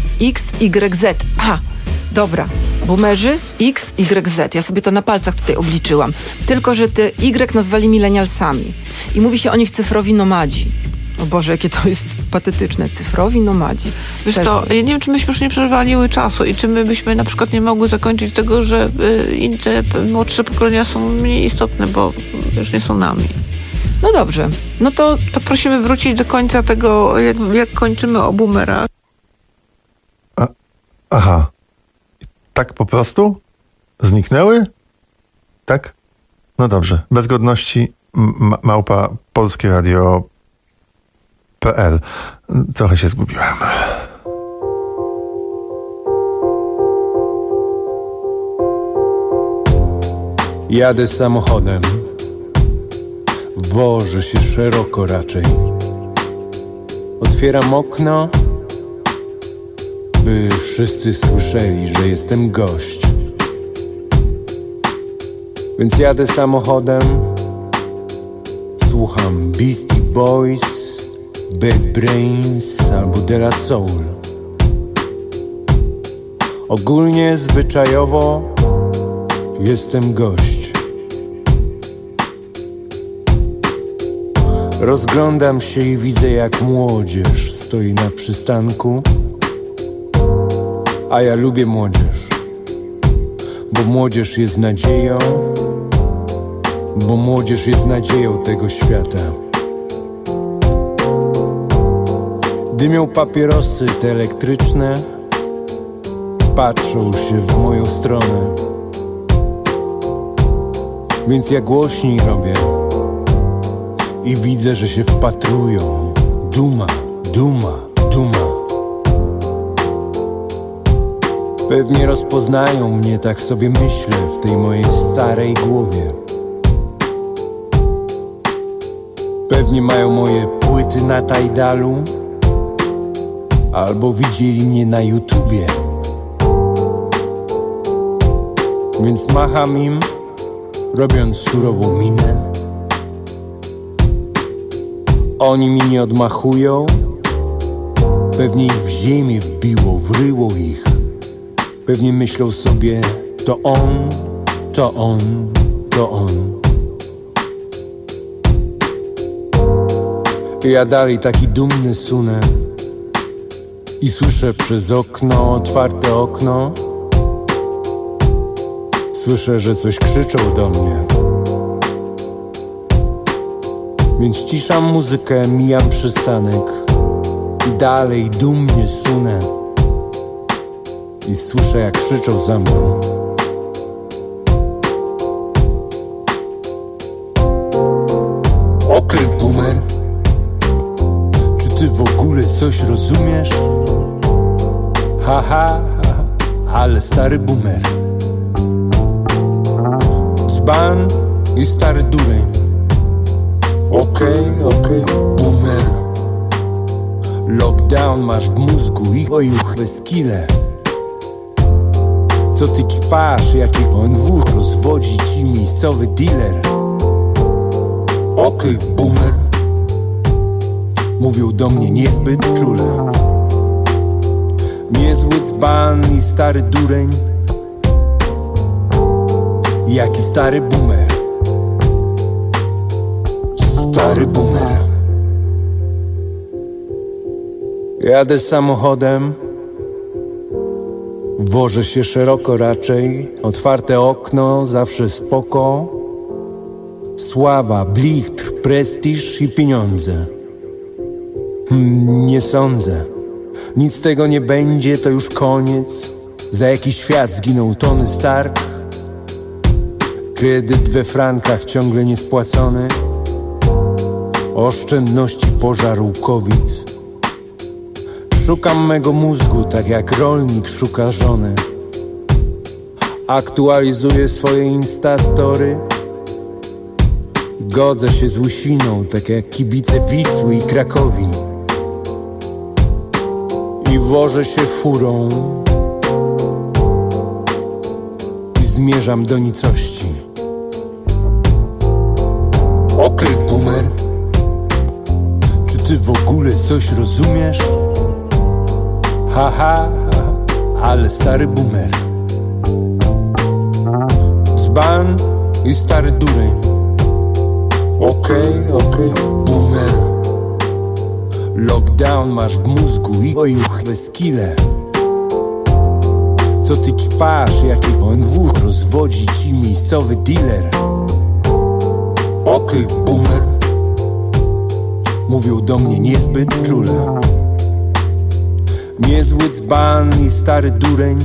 X, Y, Z. Aha, dobra. Boomerzy X, Y, Z. Ja sobie to na palcach tutaj obliczyłam. Tylko że te Y nazwali milenialsami. I mówi się o nich cyfrowi nomadzi. O Boże, jakie to jest patetyczne. Cyfrowi nomadzi. Wiesz co, ja nie wiem, czy myśmy już nie przewaliły czasu i czy my byśmy na przykład nie mogły zakończyć tego, że y, te młodsze pokolenia są mniej istotne, bo już nie są nami. No dobrze. No to, to prosimy wrócić do końca tego, jak, jak kończymy o boomerach. A, aha. Tak po prostu? Zniknęły? Tak? No dobrze. Bez godności m- małpa polskie radio kropka p l. Trochę się zgubiłem. Jadę samochodem, wożę się szeroko raczej. Otwieram okno, by wszyscy słyszeli, że jestem gość. Więc jadę samochodem, słucham Beastie Boys, Bad Brains albo De La Soul. Ogólnie, zwyczajowo jestem gość. Rozglądam się i widzę, jak młodzież stoi na przystanku. A ja lubię młodzież, bo młodzież jest nadzieją, bo młodzież jest nadzieją tego świata. Dymią papierosy te elektryczne, patrzą się w moją stronę. Więc ja głośniej robię i widzę, że się wpatrują. Duma, duma, duma. Pewnie rozpoznają mnie, tak sobie myślę, w tej mojej starej głowie. Pewnie mają moje płyty na Tidalu, albo widzieli mnie na YouTubie. Więc macham im, robiąc surową minę. Oni mi nie odmachują. Pewnie ich w ziemię wbiło, wryło ich. Pewnie myślą sobie, to on, to on, to on. Ja dalej taki dumny sunę i słyszę przez okno, otwarte okno. Słyszę, że coś krzyczą do mnie. Więc ciszam muzykę, mijam przystanek i dalej dumnie sunę. I słyszę, jak krzyczą za mną. Okej, boomer, czy ty w ogóle coś rozumiesz? Ha, ha, ha, ale stary boomer. Dzban i stary dureń. Okej, okej, boomer. Lockdown masz w mózgu i ojuch bez kile. Co ty ćpasz, jaki O N W rozwodzi ci miejscowy dealer. Okej, boomer. Mówią do mnie niezbyt czule. Niezły dzban i stary dureń. Jaki stary boomer. Stary boomer. Jadę samochodem. Wożę się szeroko raczej. Otwarte okno, zawsze spoko. Sława, blichtr, prestiż i pieniądze. Hmm, nie sądzę. Nic z tego nie będzie, to już koniec. Za jaki świat zginął Tony Stark. Kredyt we frankach ciągle niespłacony. Oszczędności pożarł COVID. Szukam mego mózgu, tak jak rolnik szuka żony. Aktualizuję swoje instastory. Godzę się z łysiną, tak jak kibice Wisły i Krakowi. I wożę się furą i zmierzam do nicości. Okej, boomer, czy ty w ogóle coś rozumiesz? Ha, ha, ha, ale stary boomer. Dzban i stary dureń. Okej, okej, boomer. Lockdown masz w mózgu i ojuch bez kile. Co ty ćpasz, jaki O N W rozwodzi ci miejscowy dealer. Okej, boomer. Mówią do mnie niezbyt czule. Niezły dzban i stary dureń.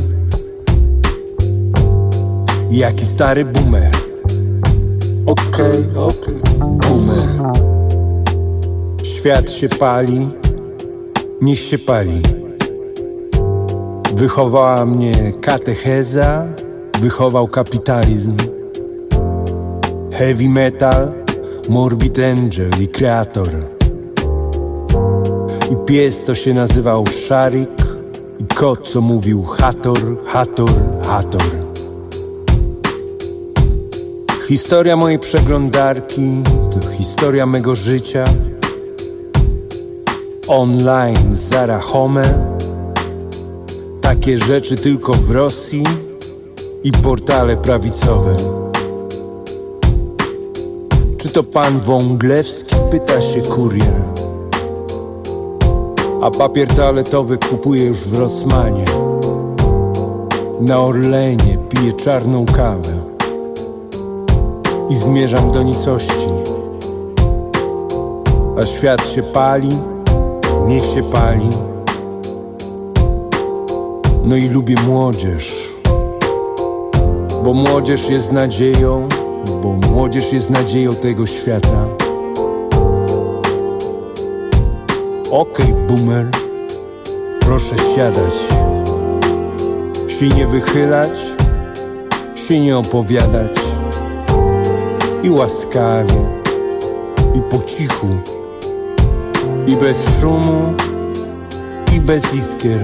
Jaki stary boomer. Okej, okej, boomer. Świat się pali, niech się pali. Wychowała mnie katecheza, wychował kapitalizm. Heavy metal, Morbid Angel i Kreator. I pies, co się nazywał Szarik. I kot, co mówił Hator, Hator, Hator. Historia mojej przeglądarki to historia mego życia. Online, Zara Home. Takie rzeczy tylko w Rosji i portale prawicowe. Czy to pan Wąglewski? Pyta się kurier. A papier toaletowy kupuję już w Rossmanie. Na Orlenie piję czarną kawę i zmierzam do nicości. A świat się pali, niech się pali. No i lubię młodzież, bo młodzież jest nadzieją, bo młodzież jest nadzieją tego świata. Okej, boomer, proszę siadać, się nie wychylać, się nie opowiadać. I łaskawie, i po cichu, i bez szumu, i bez iskier.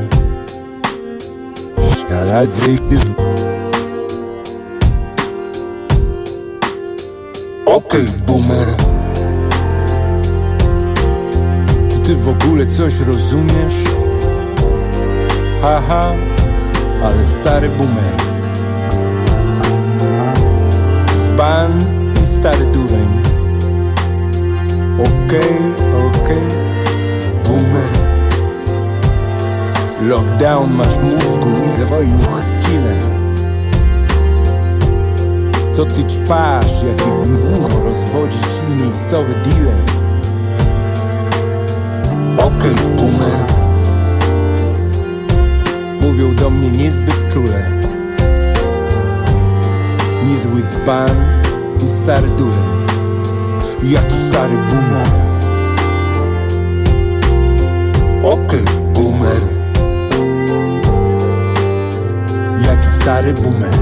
Okej, boomer, czy ty w ogóle coś rozumiesz? Haha, ale stary boomer. Dzban i stary dureń. Okej, okej, boomer. Lockdown masz mózgu i swoich skille. Co ty ćpasz, jakie gówno rozwodzi ci miejscowy dealer. Okej, boomer. Mówią do mnie niezbyt czule. Niezły dzban i stary dureń. Ja tu stary boomer. Okej, boomer. Jaki stary boomer.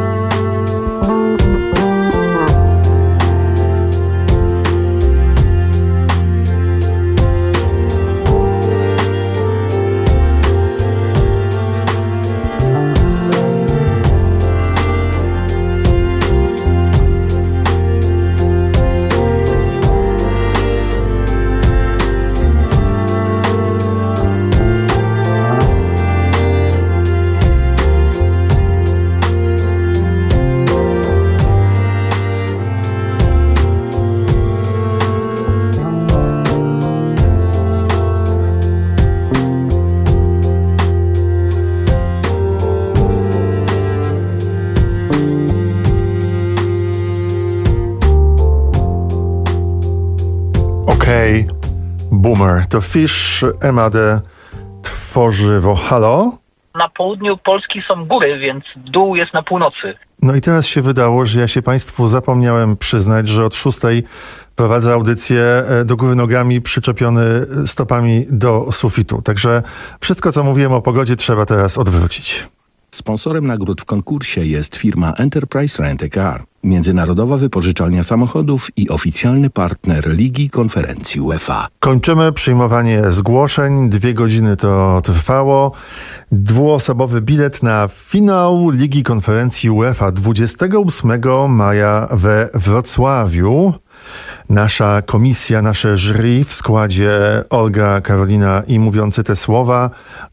Okej, boomer. To Fish, M A D, tworzywo. Halo? Na południu Polski są góry, więc dół jest na północy. No i teraz się wydało, że ja się Państwu zapomniałem przyznać, że od szóstej prowadzę audycję do góry nogami, przyczepiony stopami do sufitu. Także wszystko, co mówiłem o pogodzie, trzeba teraz odwrócić. Sponsorem nagród w konkursie jest firma Enterprise Rent-A-Car, międzynarodowa wypożyczalnia samochodów i oficjalny partner Ligi Konferencji UEFA. Kończymy przyjmowanie zgłoszeń. Dwie godziny to trwało. Dwuosobowy bilet na finał Ligi Konferencji UEFA dwudziestego ósmego maja we Wrocławiu. Nasza komisja, nasze jury w składzie Olga, Karolina i mówiący te słowa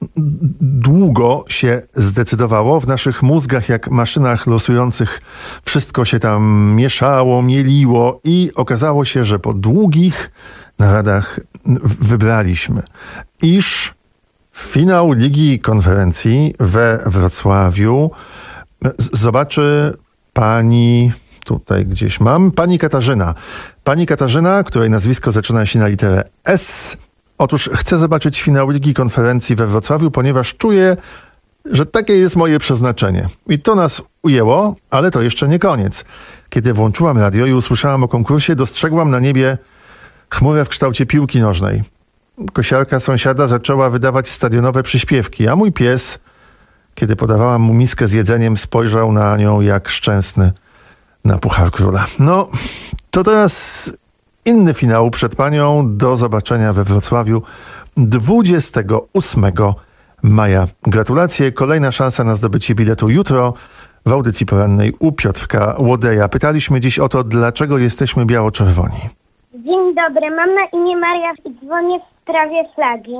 długo się zdecydowało. W naszych mózgach, jak maszynach losujących, wszystko się tam mieszało, mieliło i okazało się, że po długich naradach wybraliśmy, iż finał Ligi Konferencji we Wrocławiu zobaczy pani... Tutaj gdzieś mam. Pani Katarzyna. Pani Katarzyna, której nazwisko zaczyna się na literę S. Otóż chcę zobaczyć finał Ligi Konferencji we Wrocławiu, ponieważ czuję, że takie jest moje przeznaczenie. I to nas ujęło, ale to jeszcze nie koniec. Kiedy włączyłam radio i usłyszałam o konkursie, dostrzegłam na niebie chmurę w kształcie piłki nożnej. Kosiarka sąsiada zaczęła wydawać stadionowe przyśpiewki, a mój pies, kiedy podawałam mu miskę z jedzeniem, spojrzał na nią jak szczęsny na Puchar Króla. No, to teraz inny finał przed panią. Do zobaczenia we Wrocławiu dwudziestego ósmego maja. Gratulacje. Kolejna szansa na zdobycie biletu jutro w audycji porannej u Piotrka Łodeja. Pytaliśmy dziś o to, dlaczego jesteśmy biało-czerwoni. Dzień dobry, mam na imię Maria i dzwonię w sprawie flagi.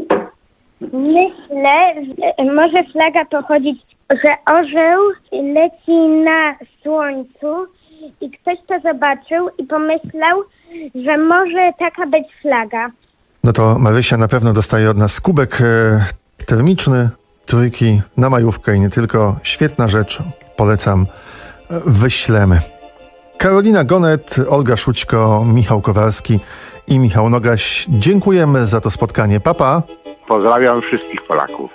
Myślę, że może flaga pochodzić, że orzeł leci na słońcu i ktoś to zobaczył i pomyślał, że może taka być flaga. No to Marysia na pewno dostaje od nas kubek e, termiczny, trójki na majówkę i nie tylko. Świetna rzecz, polecam, e, wyślemy. Karolina Gonet, Olga Szućko, Michał Kowalski i Michał Nogaś. Dziękujemy za to spotkanie. Papa. Pozdrawiam wszystkich Polaków.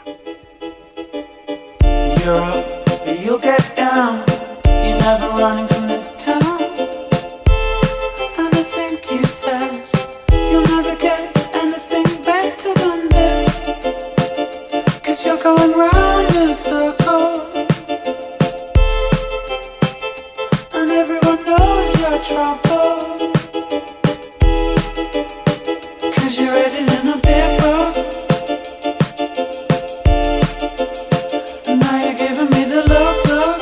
You'll get down. You're never running from this town. And I think you said you'll never get anything better than this. 'Cause you're going round in circles. And everyone knows your trouble. 'Cause you're headed in a big boat. And now you're giving me the look, look.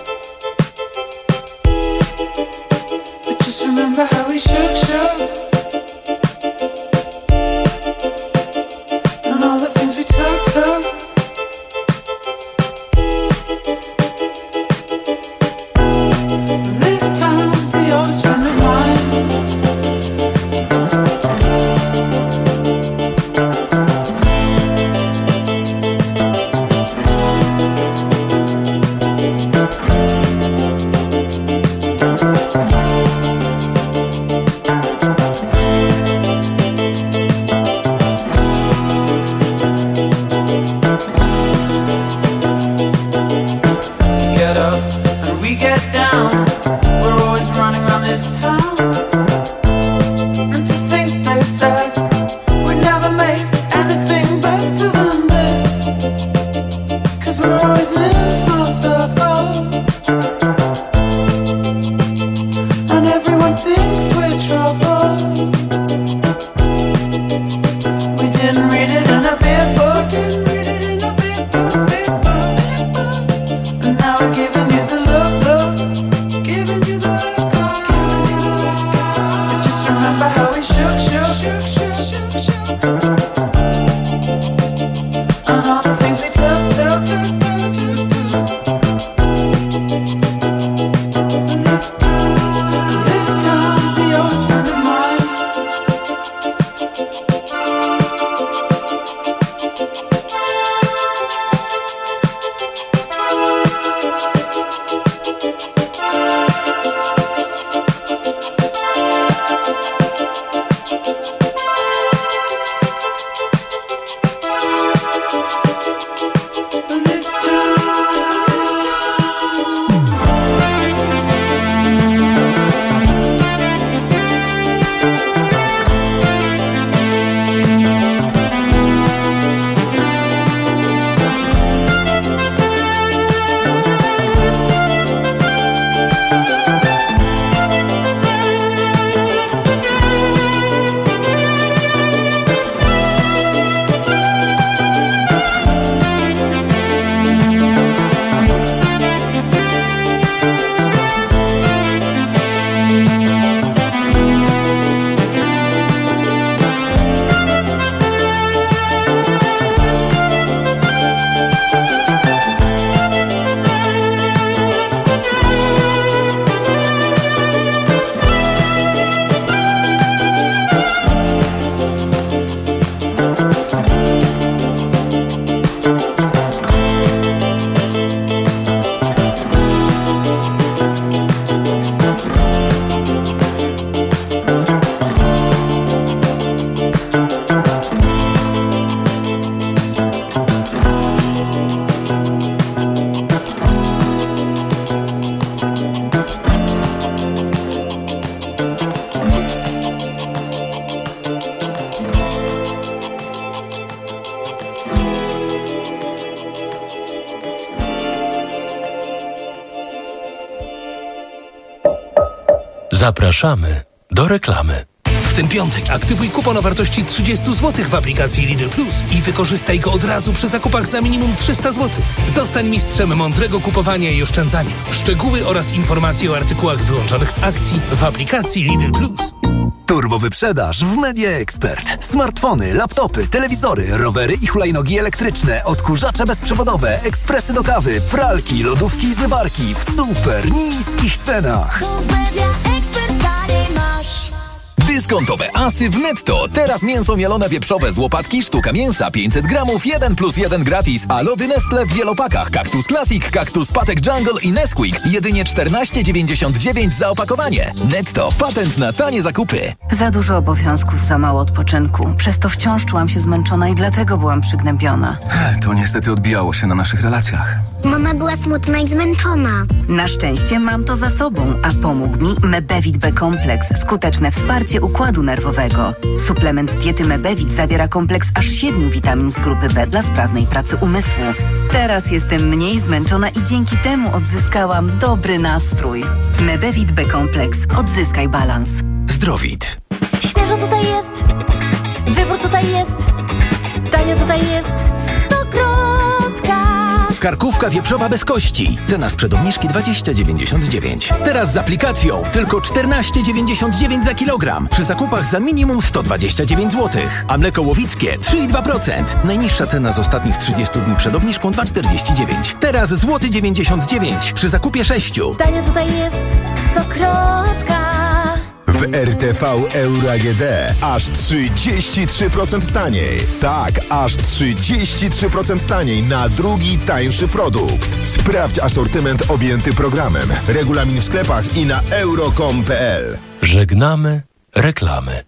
But just remember how we shook, shook. And all the things we took, took. Zapraszamy do reklamy. W ten piątek aktywuj kupon o wartości trzydzieści złotych w aplikacji Lidl Plus i wykorzystaj go od razu przy zakupach za minimum trzysta złotych. Zostań mistrzem mądrego kupowania i oszczędzania. Szczegóły oraz informacje o artykułach wyłączonych z akcji w aplikacji Lidl Plus. Turbo wyprzedaż w Media Expert. Smartfony, laptopy, telewizory, rowery i hulajnogi elektryczne, odkurzacze bezprzewodowe, ekspresy do kawy, pralki, lodówki i zmywarki w super niskich cenach. Dyskontowe asy w Netto. Teraz mięso mielone wieprzowe z łopatki, sztuka mięsa pięćset gramów, jeden plus jeden gratis. A lody Nestle w wielopakach. Kaktus Classic, Kaktus Patek Jungle i Nesquik. Jedynie czternaście dziewięćdziesiąt dziewięć za opakowanie. Netto. Patent na tanie zakupy. Za dużo obowiązków, za mało odpoczynku. Przez to wciąż czułam się zmęczona i dlatego byłam przygnębiona. To niestety odbijało się na naszych relacjach. Mama była smutna i zmęczona. Na szczęście mam to za sobą, a pomógł mi Mebevit B kompleks. Skuteczne wsparcie układu nerwowego. Suplement diety Mebevit zawiera kompleks aż siedmiu witamin z grupy B dla sprawnej pracy umysłu. Teraz jestem mniej zmęczona i dzięki temu odzyskałam dobry nastrój. Mebevit B kompleks. Odzyskaj balans. Zdrowit. Świeżo tutaj jest. Wybór tutaj jest. Tanio tutaj jest. Stokrotka. Karkówka wieprzowa bez kości. Cena sprzed obniżki dwadzieścia dziewięćdziesiąt dziewięć. Teraz z aplikacją tylko czternaście dziewięćdziesiąt dziewięć za kilogram. Przy zakupach za minimum sto dwadzieścia dziewięć złotych. A mleko łowickie trzy i dwa procent. Najniższa cena z ostatnich trzydziestu dni przed obniżką dwa czterdzieści dziewięć. Teraz złoty dziewięćdziesiąt dziewięć przy zakupie sześciu. Tanio tutaj jest. Stokrotka. W R T V Euro A G D aż trzydzieści trzy procent taniej. Tak, aż trzydzieści trzy procent taniej na drugi tańszy produkt. Sprawdź asortyment objęty programem. Regulamin w sklepach i na euro kropka com kropka p l. Żegnamy reklamy.